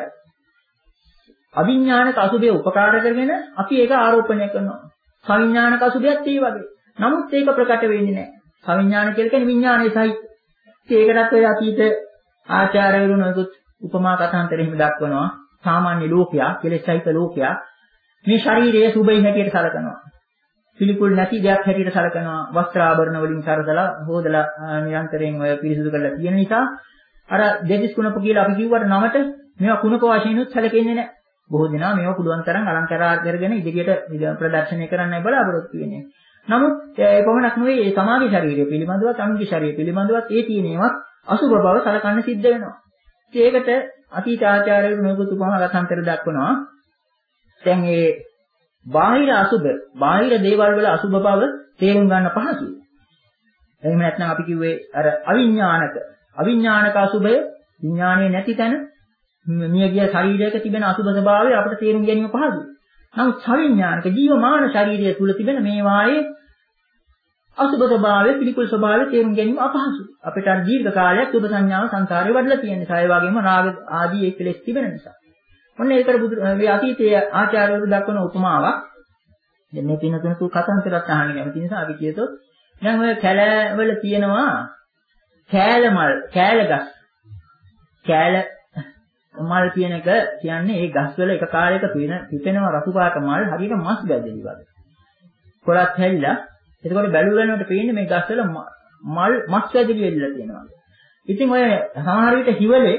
අවිඥානික අසුබය උපකාර කරගෙන අපි ඒක ආරෝපණය කරනවා. සවිඥානික අසුබයත් ඒ වගේ. නමුත් ඒක ප්‍රකට වෙන්නේ නැහැ. සවිඥානික කියලා කියන්නේ විඥානයේ සහිත. ඒකටත් ඔය අතීත ආචාර්යවරුන් උපමා කතාන්තර එහෙම දක්වනවා. සාමාන්‍ය ලෝකයා, කෙලෙස් සහිත ලෝකයා මේ ශරීරයේ සුබයි හැටියට සලකනවා. පිළිකුල් නැති දෙයක් හැටියට සලකනවා. වස්ත්‍ර ආභරණ වලින් සරසලා හොදලා නිරන්තරයෙන් ඔය පිරිසිදු කරලා තියෙන නිසා අර දෙතිස් කුණප කියලා අපි කිව්වට නමට මේවා කුණප වශයෙන් උත් සැලකෙන්නේ නැහැ. බොහෝ දෙනා මේවා පුළුවන් තරම් අලංකාර කරගෙන ඉදිරියට ප්‍රදර්ශනය කරන්නයි බලාපොරොත්තු වෙන්නේ. නමුත් ඒ කොහොමනක් නෙවෙයි මේ සමාධි ශරීරය පිළිබඳවත් අනුගේ ශරීරය පිළිබඳවත් ඒ තියෙනේවත් අසුබ බව සලකන්න සිද්ධ වෙනවා. ඒකට අතීත ආචාර්යවරු මේකත් උපමා ගතන්තර දක්වනවා. දැන් මේ බාහිර අසුබ, බාහිර දේවල් වල අසුබ බව තේරුම් ගන්න පහසුයි. එහෙම නැත්නම් අපි කිව්වේ අර අවිඥානික, අවිඥානික අසුබය විඥානයේ නැති තැන මියගිය ශරීරයක තිබෙන අසුබ ස්වභාවය අපිට තේරුම් ගැනීම පහසුයි. නමුත් සවිඥානික ජීවමාන ශරීරය තුල තිබෙන මේ වායේ අසුබ ස්වභාවය, පිළිකුල් ස්වභාවය තේරුම් ගැනීම අපහසුයි. අපිට අර දීර්ඝ කාලයක් සුබ සංඥාව සංසාරේ වඩලා තියෙන නිසා, ඒ වගේම රාග ආදී ඒ කෙලෙස් තිබෙන නිසා. ඔන්න ඒකට බුදු මේ අතීතයේ ආචාර්යවරු දක්වන උපමාවක්. දැන් මේ පින තුනක කතාන්තරات අහන්න කැමති නිසා අපි කියතොත් දැන් ඔය කැලවල තියෙනවා කෑල මල්, කෑල ගස්. කෑල මල් කියන එක කියන්නේ ඒ ගස්වල එක කාලයක පින පිපෙනවා රතු පාට මල්, හරියට මස් ගැදෙලි වගේ. කොළත් හැලිලා එතකොට බැලුවලනට පේන්නේ මේ ගස්වල මල් මස් ගැදෙලි වෙලා තියෙනවා. ඉතින් ඔය සමහර විට හිවලේ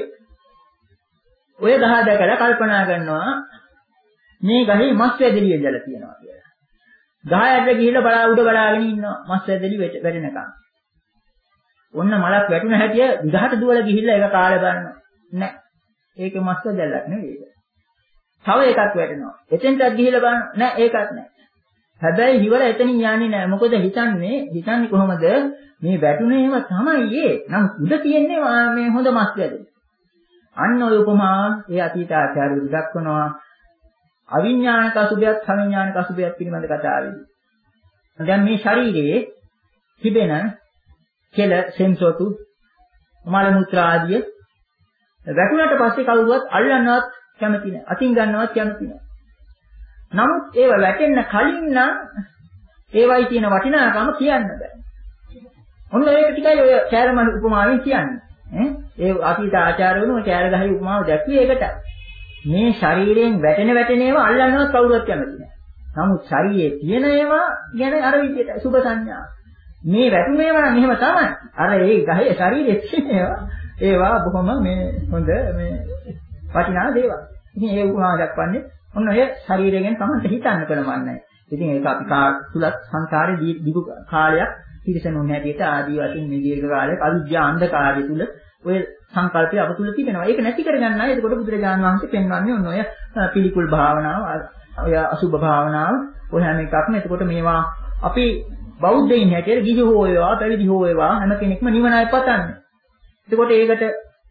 ඔය ගහ දැකලා කල්පනා කරනවා මේ ගහේ මස් වැදෙලි වෙලා තියෙනවා කියලා. ගහ යට ගිහිල්ලා බලා උඩ බලාගෙන ඉන්නවා මස් වැදෙලි වැටෙනකන්. ඔන්න මලක් වැටුණ හැටිය දිගට දුවලා ගිහිල්ලා ඒක කාලේ බලනවා. නෑ. ඒක මස් වැදෙල්ලක් නෙවෙයි. තව එකක් වැටෙනවා. එතෙන්ටත් ගිහිල්ලා බලනවා. නෑ ඒකත් නෑ. හැබැයි හිවල එතනින් යන්නේ නෑ. මොකද හිතන්නේ හිතන්නේ කොහොමද මේ වැටුනේම තමයි ඒ. නම් උඩ තියෙන්නේ මේ හොඳ මස් වැදෙලි. අන්න ඔය උපමා ඒ අතීත ආචාර්යවරු දක්වනවා අවිඥානික අසුභයත් සවිඥානික අසුභයත් පිළිබඳ කතාවෙදී. දැන් මේ ශරීරයේ තිබෙන කෙල, සෙන්සොටු, මල මුත්‍රා ආදිය වැටුණාට පස්සේ කවුරුවත් අල්ලන්නවත් කැමති නැහැ. අතින් ගන්නවත් කැමති නැහැ. නමුත් ඒව වැටෙන්න කලින් නම් ඒවයි තියෙන වටිනාකම කියන්න බෑ. ඔන්න ඒක ටිකයි ඔය කෑරම උපමාවෙන් කියන්නේ. ඒ අතීත ආචාර්යවරුන් කෑර ගහේ උපමාව දැක්ුවේ ඒකට. මේ ශරීරයෙන් වැටෙන වැටෙන ඒවා අල්ලන්නවත් කවුරුවත් කැමති නැහැ. නමුත් ශරීරයේ තියෙන ඒවා ගැන අර විදිහට සුබ සංඥා. මේ වැටුන ඒවා නම් එහෙම තමයි. අර ඒ ගහේ ශරීරයේ තියෙන ඒවා ඒවා බොහොම මේ හොඳ මේ වටිනා දේවල්. ඉතින් ඒ උපමාව දක්වන්නේ ඔන්න ඔය ශරීරය ගැන තමයි හිතන්න කලමන්නේ. ඉතින් ඒක අපි තුලත් සංසාරේ දීර්ඝ කාලයක් පිරිසනුන් හැටියට ආදී වශයෙන් මේ දීර්ඝ කාලයක් අවිද්‍යා අන්ධකාරය තුල ඔය සංකල්පය අප තුල තිබෙනවා. ඒක නැති කරගන්නයි එතකොට බුදුරජාණන් වහන්සේ පෙන්වන්නේ ඔන්න ඔය පිළිකුල් භාවනාව, ඔය අසුභ භාවනාව, ඔය හැම එකක්ම. එතකොට මේවා අපි බෞද්ධයින් හැටියට ගිහි හෝ වේවා, පැවිදි හෝ වේවා හැම කෙනෙක්ම නිවනයි පතන්නේ. එතකොට ඒකට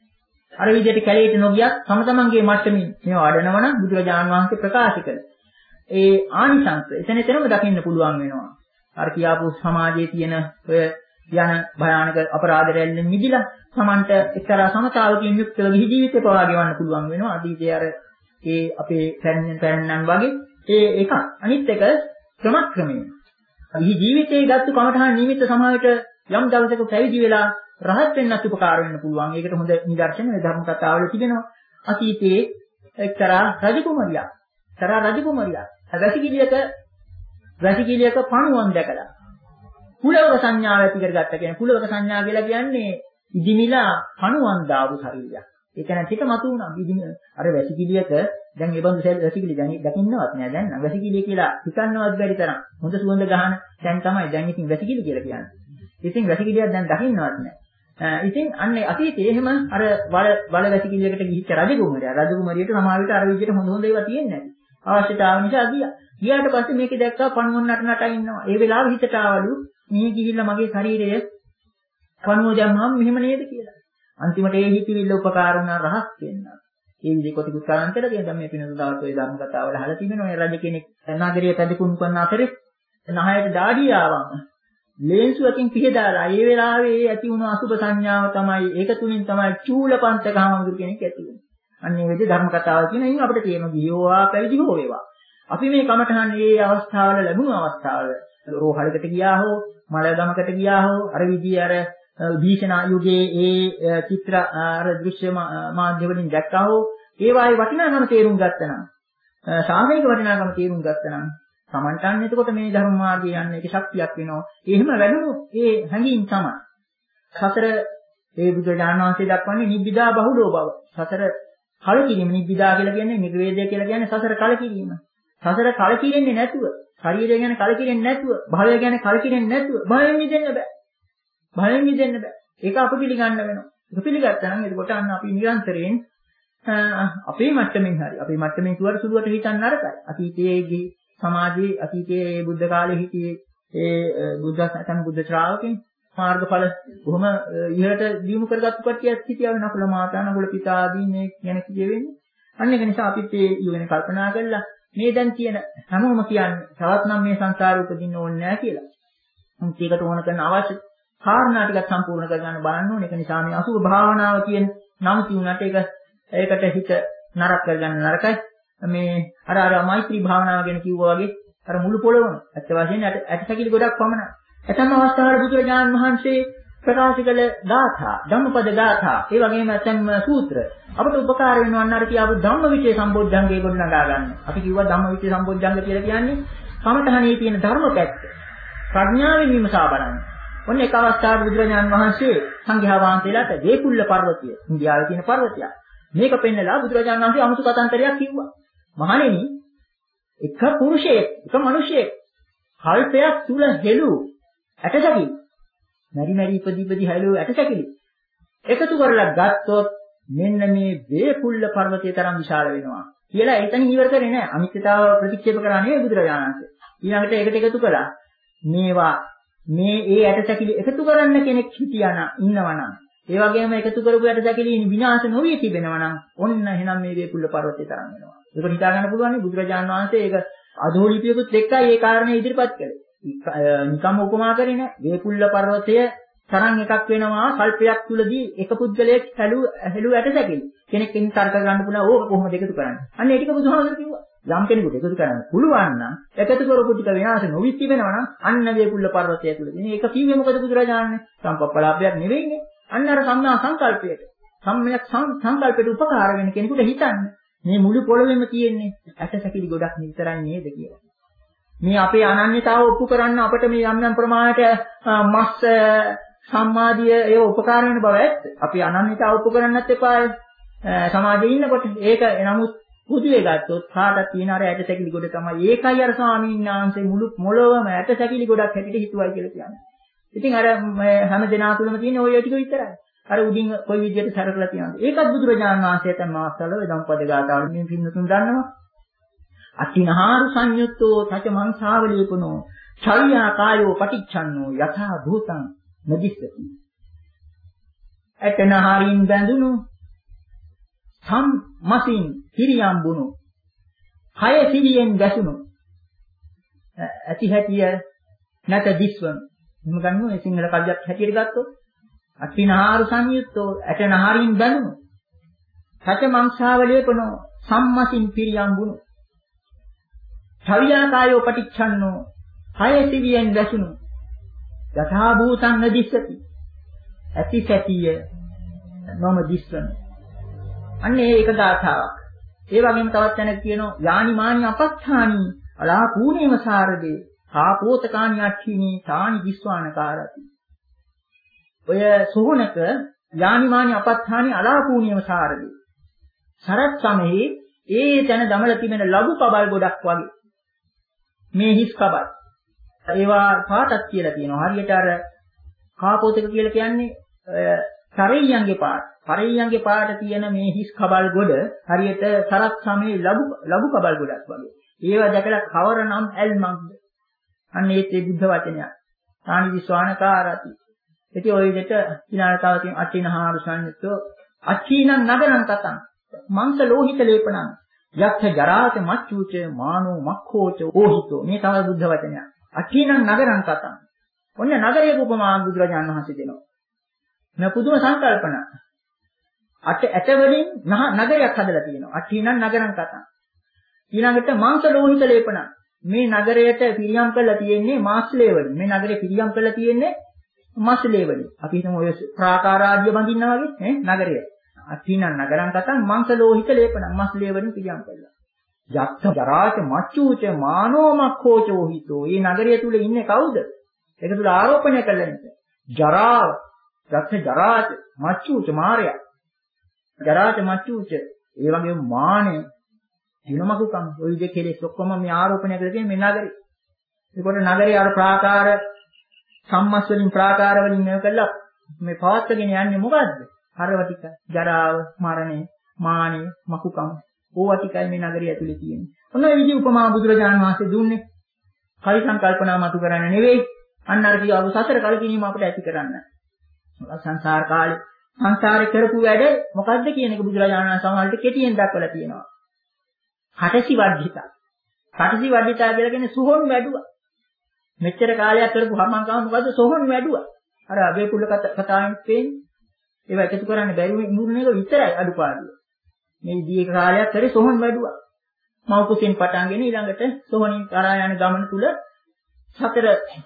අර විදිහට කැලේට නොගියත් තම තමන්ගේ මට්ටමින් මේවා වඩනවා නම් බුදුරජාණන් වහන්සේ ප්‍රකාශ කළ ඒ ආනිසංස එතන එතනම දකින්න පුළුවන් වෙනවා. අර කියාපු සමාජයේ තියෙන ඔය යන භයානක අපරාධ රැල්ලෙන් මිදිලා Tamanට එක්තරා සමතාවකින් යුක්තව ගිහි ජීවිතේ පවා ගෙවන්න පුළුවන් වෙනවා. අදීතේ අර ඒ අපේ පැරණියන් පැරණන් වගේ ඒ එකක්. අනිත් එක ක්‍රමක්‍රමයෙන්. ගිහි ජීවිතේ ගත්ත කමඨහන් නිමිත්ත සමාජයට යම් දවසක පැවිදි වෙලා රහත් වෙන්නත් උපකාර වෙන්න පුළුවන්. ඒකට හොඳ නිදර්ශන මේ ධර්ම කතාවල තිබෙනවා. අතීතයේ එක්තරා රජකුමරියක්, තරා රජකුමරියක් වැසිකිළියක වැසිකිළියක පණුවන් දැකලා කුලවක සංඥාව ඇති කරගත්ත කියන්නේ කුලවක සංඥා කියලා කියන්නේ ඉදිමිලා පණුවන් දාපු ශරීරයක්. ඒ කියන්නේ හිත මතු වුණා. ඉදිමි අර වැසිකිළියක දැන් මේ බඳු වැසිකිළිය දැන් දකින්නවත් නෑ දැන් නම් වැසිකිළිය කියලා හිතන්නවත් බැරි තරම් හොඳ සුවඳ ගහන දැන් තමයි දැන් ඉතින් වැසිකිළිය කියලා කියන්නේ. ඉතින් වැසිකිළියක් දැන් දකින්නවත් නෑ. ඉතින් අන්නේ අතීතයේ එහෙම අර වල වල වැසිකිළියකට ගිහිච්ච රජකුමරිය රජකුමරියට සමහර විට අර විදිහට හොඳ හොඳ ඒවා තියෙන්නේ නැහැ. අවශ්‍යතාව නිසා ගියා. ගියාට පස්සේ මේකේ දැක්කා පණුවන් නට නට ඉන්නවා. ඒ වෙලාවෙ හිතට ආවලු මේ ගිහිල්ලා මගේ ශරීරය පණුව දැම්මම මෙහෙම නේද කියලා. අන්තිමට ඒ හිතවිල්ල උපකාර වුණා රහස් වෙන්න. ඒ විදිහේ කොටිකුත් කාරණතර කියන දැන් මේ පිනසුදාවත් ඔය ධර්ම කතාවල අහලා තිබෙනවා. ඒ රජ කෙනෙක් නගරයේ පැදකුණු කරන අතරේ නහයට දාඩිය ආවම ලේන්සුවකින් පිහදාලා ඒ වෙලාවේ ඇති වුණු අසුබ සංඥාව තමයි ඒක තුලින් තමයි චූලපන්තක හාමුදුරු කෙනෙක් ඇති වෙන්නේ. අන්න ඒ විදිහේ ධර්ම කතාවල් කියන ඉතින් අපිට තේරෙන ගියෝවා පැවිදි හෝ වේවා. අපි මේ කමඨහන් මේ අවස්ථාවල ලැබුණු අවස්ථාවල රෝහලකට ගියා හෝ මල ගමකට ගියා හෝ අර විදිහේ අර භීෂණ යුගයේ ඒ චිත්‍ර අර දෘශ්‍ය මාධ්‍ය වලින් දැක්කා හෝ ඒවායේ වටිනාකම තේරුම් ගත්තා නම් සාමූහික වටිනාකම තේරුම් ගත්තා නම් සමන්තන් එතකොට මේ ධර්ම මාර්ගය යන්නේ ඒක ශක්තියක් වෙනවා. ඒ එහෙම වැඩුණු ඒ හැඟීම් තමයි. සතර ඒ බුදුරජාණන් වහන්සේ දක්වන්නේ නිබ්බිදා බහුලෝ බව. සතර කලකිරීම නිබ්බිදා කියලා කියන්නේ නිර්වේදය කියලා කියන්නේ සතර කලකිරීම. සතර කලකිරෙන්නේ නැතුව, ශරීරය ගැන කලකිරෙන්නේ නැතුව, භවය ගැන කලකිරෙන්නේ නැතුව භවයෙන් මිදෙන්න බෑ. භවයෙන් මිදෙන්න බෑ. ඒක අප පිළිගන්න වෙනවා. ඒක පිළිගත්තා නම් එතකොට අන්න අපි නිරන්තරයෙන් අපේ මට්ටමින් හරි අපේ මට්ටමින් සුවර සුළුවට හිතන්න නරකයි. අතීතයේදී සමාජයේ අතීතයේ බුද්ධ කාලේ හිටියේ ඒ බුද්ධ සත්‍යම් බුද්ධ ශ්‍රාවකෙන් මාර්ගඵල බොහොම ඉහළට දියුණු කරගත්තු කට්ටියක් හිටියා වෙන නකුල මාතා නකුල පිතා ආදී මේ කියන කියෙවෙන්නේ. අන්න ඒක නිසා අපිත් ඒ යෝගෙන කල්පනා කරලා මේ දැන් කියන හැමෝම කියන්නේ තවත් නම් මේ සංසාරේ උපදින්න ඕනේ නැහැ කියලා. මුත් ඒකට ඕන කරන අවශ්‍ය කාරණා ටිකක් සම්පූර්ණ කරගන්න බලන්න ඕනේ. ඒක නිසා මේ අසුභ භාවනාව කියන නම් තියුණාට ඒක ඒකට හිත නරක කරගන්න නරකයි. මේ අර අර මෛත්‍රී භාවනාව ගැන කිව්වා වගේ අර මුළු පොළොවම ඇත්ත වශයෙන්ම ඇටසැකිලි ගොඩක් පමණයි. ඇතම් අවස්ථාවල බුදුරජාණන් වහන්සේ ප්‍රකාශ කළ ගාථා, ධම්මපද ගාථා, ඒ වගේම ඇතම් සූත්‍ර අපට උපකාර වෙනවා අන්න අර කියාපු ධම්මවිචේ සම්බොධ්ධංගේ ගොඩනගා ගන්න. අපි කිව්වා ධම්මවිචේ සම්බොධ්ධංග කියලා කියන්නේ කමඨහනේ තියෙන ධර්ම පැත්ත. ප්‍රඥාවෙන් විමසා බලන්න. ඔන්න එක අවස්ථාවක බුදුරජාණන් වහන්සේ සංඝයා වහන්සේලාට දේකුල්ල පර්වතය, ඉන්දියාවේ තියෙන පර්වතයක්. මේක පෙන්නලා බුදුරජාණන් වහන්සේ අමුතු කතාන්තරයක් කිව්වා. මහණෙනි, එක පුරුෂයෙක්, එක මිනිසෙක් කල්පයක් තුල හෙළු ඇටසැකිලි, මෙරි මෙරි ඉපදි ඉපදි හෙළු ඇටසැකිලි එකතු කරලා ගත්තොත් මෙන්න මේ දේකුල්ල පර්වතය තරම් විශාල වෙනවා කියලා එතන ඉවර කරේ නෑ. අනිත්‍යතාව ප්‍රතික්ෂේප කරා නෙවෙයි බුදුරජාණන් වහන්සේ. ඊළඟට ඒකට එකතු කළා. මේවා මේ ඒ ඇටසැකිලි එකතු කරන්න කෙනෙක් හිටියානම් ඉන්නවනම් ඒ වගේම එකතු කරපු ඇටසැකිලි විනාශ නොවී තිබෙනවා නම් ඔන්න එහෙනම් මේ වේකුල්ල පර්වතය තරම් වෙනවා. ඒක හිතා ගන්න පුළුවන් නේ බුදුරජාණන් වහන්සේ ඒක අදෝලිපියකුත් එක්කයි ඒ කාරණේ ඉදිරිපත් කළේ. නිකම් උපමා කරේ නෑ. වේකුල්ල පර්වතය තරම් එකක් වෙනවා කල්පයක් තුලදී එක පුද්ගලයෙක් හැලු හැලු ඇටසැකිලි. කෙනෙක් එන්න තර්ක ගන්න පුළුවන් ඕක කොහොමද එකතු කරන්නේ? අන්න ඒ ටික බුදුහාමුදුරුවෝ කිව්වා. යම් කෙනෙකුට එකතු කරන්න පුළුවන් නම් එකතු කරපු ටික විනාශ නොවි තිබෙනවා නම් අන්න වේකුල්ල පර්වතය තුලදී. මේක කිව්වේ මොකද බුදුරජාණන්? සම්පප්පලාපයක් නෙවෙයිනේ. අන්න අර සම්මා සංකල්පයට සම්මයක් සංකල්පයට උපකාර වෙන කෙනෙකුට හිතන්න මේ මුළු පොළොවේම තියෙන්නේ ඇටසැකිලි ගොඩක් විතරයි නේද කියලා. මේ අපේ අනන්‍යතාව ඔප්පු කරන්න අපිට මේ යම් යම් ප්‍රමාණයට මස් සම්මාදිය ඒ උපකාර වෙන බව ඇත්ත. අපි අනන්‍යතාව ඔප්පු කරන්නත් එපා සමාජයේ ඉන්නකොට. ඒක නමුත් පුදුවේ ගත්තොත් කාටත් තියෙන අර ඇටසැකිලි ගොඩ තමයි. ඒකයි අර ස්වාමීන් වහන්සේ මුළු මොළොවම ඇටසැකිලි ගොඩක් හැටියට හිතුවයි කියලා කියන්නේ. ඉතින් අර හැම දෙනා තුළම තියෙන ওই ටික විතරයි. අර උඩින් කොයි විදිහට සරකලා තියෙනවද? ඒකත් බුදුරජාණන් වහන්සේ තමයි මාස්තල වේදම්පද ගාථාවලින් මේ පින්නතුන් දන්නවා. අතිනහාරු සංයුත්තෝ තච මංසාවලීපනෝ චල්‍යා කායෝ පටිච්ඡන්නෝ යථා භූතං නදිස්සති. ඇතනහරින් බැඳුණු සම් මසින් හිරියම්බුණු කය සිවියෙන් ගැසුණු ඇති හැටිය නැත දිස්වන. එහෙම ගන්නවා මේ සිංහල කවියක් හැටියට ගත්තොත් අතිනහාරු සංයුත්තෝ ඇතනහරින් බැඳුණු තච මංසාවලීපනෝ සම්මසින් පිරියම්බුණු චල්‍යා කායෝ පටිච්ඡන්නෝ කය සිවියෙන් ගැසුණු යථා භූතං නදිස්සති. ඇති සැටිය නොම දිස්වන. අන්න ඒක ගාථාවක්. ඒ වගේම තවත් තැනක කියනවා යානි මානි අපත්තානි අලා පූනේම සාරදේ කාපෝතකානි අට්ඨිනි තානි විස්වානකාරති. ඔය සෝහනක යානි මානි අපත්තානි අලා පූනේම සාරදේ සරත් සමයේ ඒ තැන දමලා තිබෙන ලඝු කබල් ගොඩක් වගේ මේ හිස් කබල් ඒවා පාටක් කියලා කියනවා. හරියට අර කාපෝතක කියලා කියන්නේ සරෙයියන්ගේ පාට. සරෙයියන්ගේ පාට තියෙන මේ හිස් කබල් ගොඩ හරියට සරත් සමයේ ලඝු ලඝු කබල් ගොඩක් වගේ. ඒවා දැකලා කවරනම් ඇල්මක්ද? අන්න ඒත් ඒ බුද්ධ වචනයක්. තානි විස්වානකාරති. ඉතින් ওই විදිහට ඊළඟතාව තියෙන අට්ඨිනහාරු සංයුත්තෝ අච්චීනං නගරං තතං මංස ලෝහිත ලේපණං යක්ඛ ජරාත මච්චුච මානෝ මක්ඛෝච ඕහිතෝ. මේ තමයි බුද්ධ වචනය. අච්චීනං නගරං තතං. ඔන්න නගරයක උපමා බුදුරජාණන් වහන්සේ දෙනවා. මේ පුදුම සංකල්පන. අට ඇට වලින් නගරයක් හදලා තියෙනවා. අට්ඨිනං නගරං තතං. ඊළඟට මංස ලෝහිත ලේපණං. මේ නගරයට පිරියම් කරලා තියෙන්නේ මාස්ලේ වලින්. මේ නගරේ පිරියම් කරලා තියෙන්නේ මස්ලේ වලින්. අපි හිතමු ඔය ප්‍රාකාර ආදිය බඳින්නා වගේ නේ නගරය. අතිනන් නගරං කතං මංසලෝහිත ලේපණං මස්ලේ වලින් පිළියම් කළා. යක්ඛ ජරාච මච්චුච මානෝමක්ඛෝචෝහිතෝ. මේ නගරය තුල ඉන්නේ කවුද? ඒක තුල ආරෝපණය කළා නේද? ජරාව, යක්ඛ ජරාච මච්චුච මාරය. ජරාච මච්චුච ඒ වගේම මානෙ දිනමකුකම් ඔය විදිහේ කෙලෙස් ඔක්කොම මේ ආරෝපණය කරලා තියෙන මේ නගරේ. ඒකට නගරේ අර ප්‍රාකාර සම්මස් වලින් ප්‍රාකාර වලින් මේක කළා මේ පවත්වාගෙන යන්නේ මොකද්ද? හරවතික, ජරාව, මරණය, මානෙ, මකුකම් ඕවා ටිකයි මේ නගරය ඇතුලේ තියෙන්නේ. ඔන්න ඔය විදිහ උපමා බුදුරජාණන් වහන්සේ දුන්නේ. කලි සංකල්පනා මතු කරන්න නෙවෙයි. අන්න අර කියව සතර කලකිරීම අපිට ඇති කරන්න. සංසාර කාලේ සංසාරේ කරපු වැඩ මොකද්ද කියන එක බුදුරජාණන් වහන්සේ සමහරවිට කෙටියෙන් දක්වලා තියෙනවා. කටසි වර්ධිතා. කටසි වර්ධිතා කියලා කියන්නේ සුහොන් වැඩුවා. මෙච්චර කාලයක් කරපු හැමං මොකද්ද සොහොන් වැඩුවා. අර අබේ කුල කතාවෙන් පේන්නේ. ඒවා එකතු කරන්න බැරි මුරුණ එක විතරයි අඩුපාඩුව. මේ දීර්ඝ කාලයක් කරේ සොහොන් වැඩුවා. මව කුසෙන් පටන්ගෙන ඊළඟට සොහොනින් කරා යන ගමන තුල සතර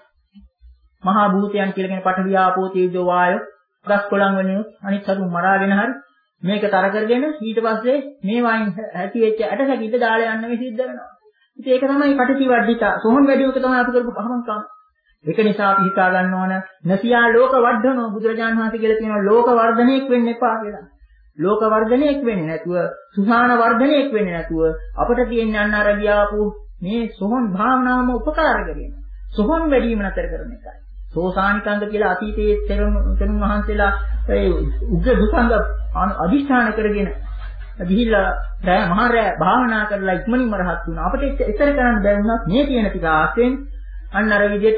මහා භූතයන් කියලා කියන පඨවි ආපෝ තේජෝ වායෝ ගස් කොළන් වෙනුත් අනිත් සතුන් මරාගෙන හරි මේක තර කරගෙන ඊට පස්සේ මේ වයින් ඇති වෙච්ච ඇටසැකිල්ල දාලා යන්න මේ සිද්ධ වෙනවා. ඉතින් ඒක තමයි කටසි වර්ධිතා. සොහොන් වැඩි එක තමයි අපි කරපු පහමංකම්. ඒක නිසා අපි හිතා ගන්න ඕන නසියා ලෝක වර්ධනෝ බුදුරජාණන් වහන්සේ කියලා කියනවා ලෝක වර්ධනයක් වෙන්න එපා කියලා. ලෝක වර්ධනයක් වෙන්නේ නැතුව සුසාන වර්ධනයක් වෙන්නේ නැතුව අපිට තියෙන අන්න අර ගියාපු මේ සොහොන් භාවනාවම උපකාර කරගෙන සොහොන් වැඩිම නතර කරන එකයි. සෝසානිකංග කියලා අතීතයේ තෙරුන් වහන්සේලා ඒ උග්‍ර දුසංග අධිෂ්ඨාන කරගෙන ගිහිල්ලා රෑ මහා රෑ භාවනා කරලා ඉක්මනින්ම රහත් වුණා. අපිට ඉතර කරන්න බැරි වුණත් මේ තියෙන ටික ආස්යෙන් අන්න අර විදිහට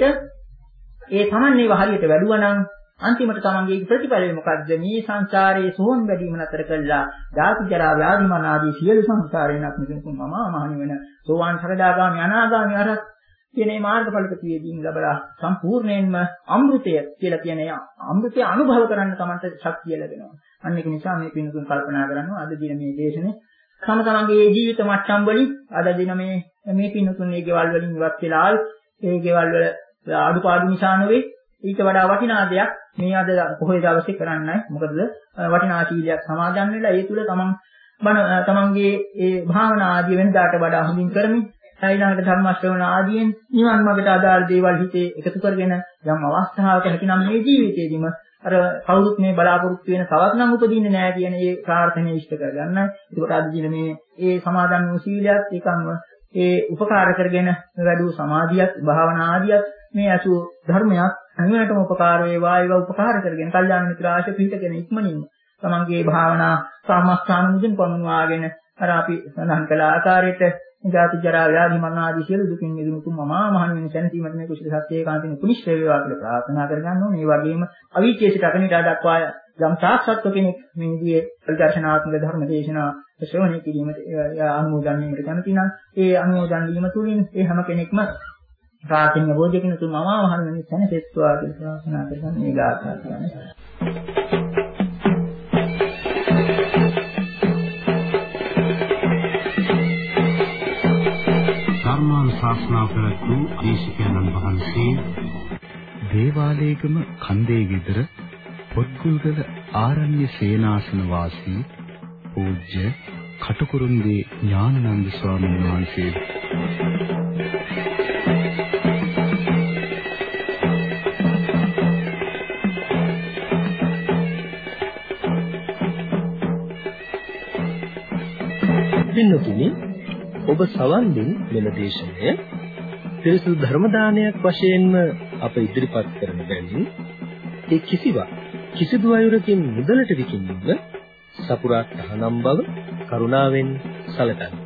ඒ තමන්නේ හරියට වැඩුවා නම් අන්තිමට තමන්ගේ ප්‍රතිඵලය මොකද්ද? මේ සංසාරයේ සෝන් වැඩිම නතර කළා. ධාතු ජරා ව්‍යාධි මරණ ආදී සියලු සංස්කාරයන්ක් නිකුත් මමා මහණි වෙන සෝවාන් සකදාගාමි අනාගාමි අරහත් කියන මේ මාර්ගඵලකතියදීන් ලැබලා සම්පූර්ණයෙන්ම අමෘතය කියලා කියන අමෘතය අනුභව කරන්න තමන්ට ශක්තිය ලැබෙනවා. අන්න ඒක නිසා මේ පින්තුන් කල්පනා කරනවා අද දින මේ දේශනේ තම තමන්ගේ ජීවිත මට්ටම් වලින් අද දින මේ මේ පින්තුන් මේ ගෙවල් වලින් ඉවත් වෙලා ඒ ගෙවල් වල අඩුපාඩු නිසා නෙවෙයි ඊට වඩා වටිනා දෙයක් මේ අද පොහොය දවසේ කරන්නයි. මොකද වටිනා සීලයක් සමාදන් වෙලා ඒ තුල තමන් තමන්ගේ ඒ භාවනා ආදී වෙනදාට වඩා හොඳින් කරමින් ඊළඟට ධර්ම ශ්‍රවණ ආදීන් නිවන් මාර්ගයට අදාළ දේවල් හිතේ එකතු කරගෙන යම් අවස්ථාවක හැකිනම් මේ ජීවිතේදීම අර කවුරුත් මේ බලාපොරොත්තු වෙන තවත් නම් උපදින්නේ නැහැ කියන ඒ ප්‍රාර්ථනාව ඉෂ්ට කරගන්න. ඒකට අද දින මේ ඒ සමාදන් වූ සීලයත් ඒකම ඒ උපකාර කරගෙන වැඩි සමාධියක් භාවනා ආදියක් මේ අසු ධර්මයක් අනිවාර්යයෙන්ම උපකාර වේවා ඒවා උපකාර කරගෙන කල්යාණ මිත්‍ර ආශ්‍රය පිහිටගෙන ඉක්මනින්ම තමන්ගේ භාවනා සාමස්ථාන මුදින් පමුණවාගෙන අර අපි සඳහන් කළ ආකාරයට ජාති ජරා ව්‍යාධි මරණ ආදී සියලු දුකින් මිදුණු තුන් මමා මහණ වෙන සැනසීමට මේ කුසල සත්‍යයේ කාන්තින කුනිෂ්ඨ වේවා කියලා ප්‍රාර්ථනා කරගන්න ඕනේ. ඒ වගේම අවීචේසිත අකනිට දක්වා යම් සාක්ෂාත් කෙනෙක් මේ විදිහේ පරිදර්ශනාත්මක ධර්ම දේශනා ශ්‍රවණය කිරීමට අනුමෝදන් වීමට කැමති නම් ඒ අනුමෝදන් වීම තුළින් ඒ හැම කෙනෙක්ම ප්‍රාර්ථනීය බෝධියකින් තුන් මමා මහණ වෙන සැනසෙත්වා කියලා ප්‍රාර්ථනා කරගන්න මේ ගාථා කියන්නේ. ශාස්ත්‍රාව පැවැත්වූ දේශකයන්න් වහන්සේ දේවාලේගම කන්දේ ගෙදර පොත්ගුල්ගල ආරණ්‍ය සේනාසන වාසී පූජ්‍ය කටුකුරුන්ගේ ඥානানন্দ ස්වාමීන් වහන්සේ පින්නතුනි ඔබ සවන් දෙන මෙම දේශනය පිරිසුදු ධර්ම දානයක් වශයෙන්ම අප ඉදිරිපත් කරන බැවින් ඒ කිසිවක් කිසිදු අයුරකින් මුදලට විකිණීම සපුරා තහනම් බව කරුණාවෙන් සැලකන්න.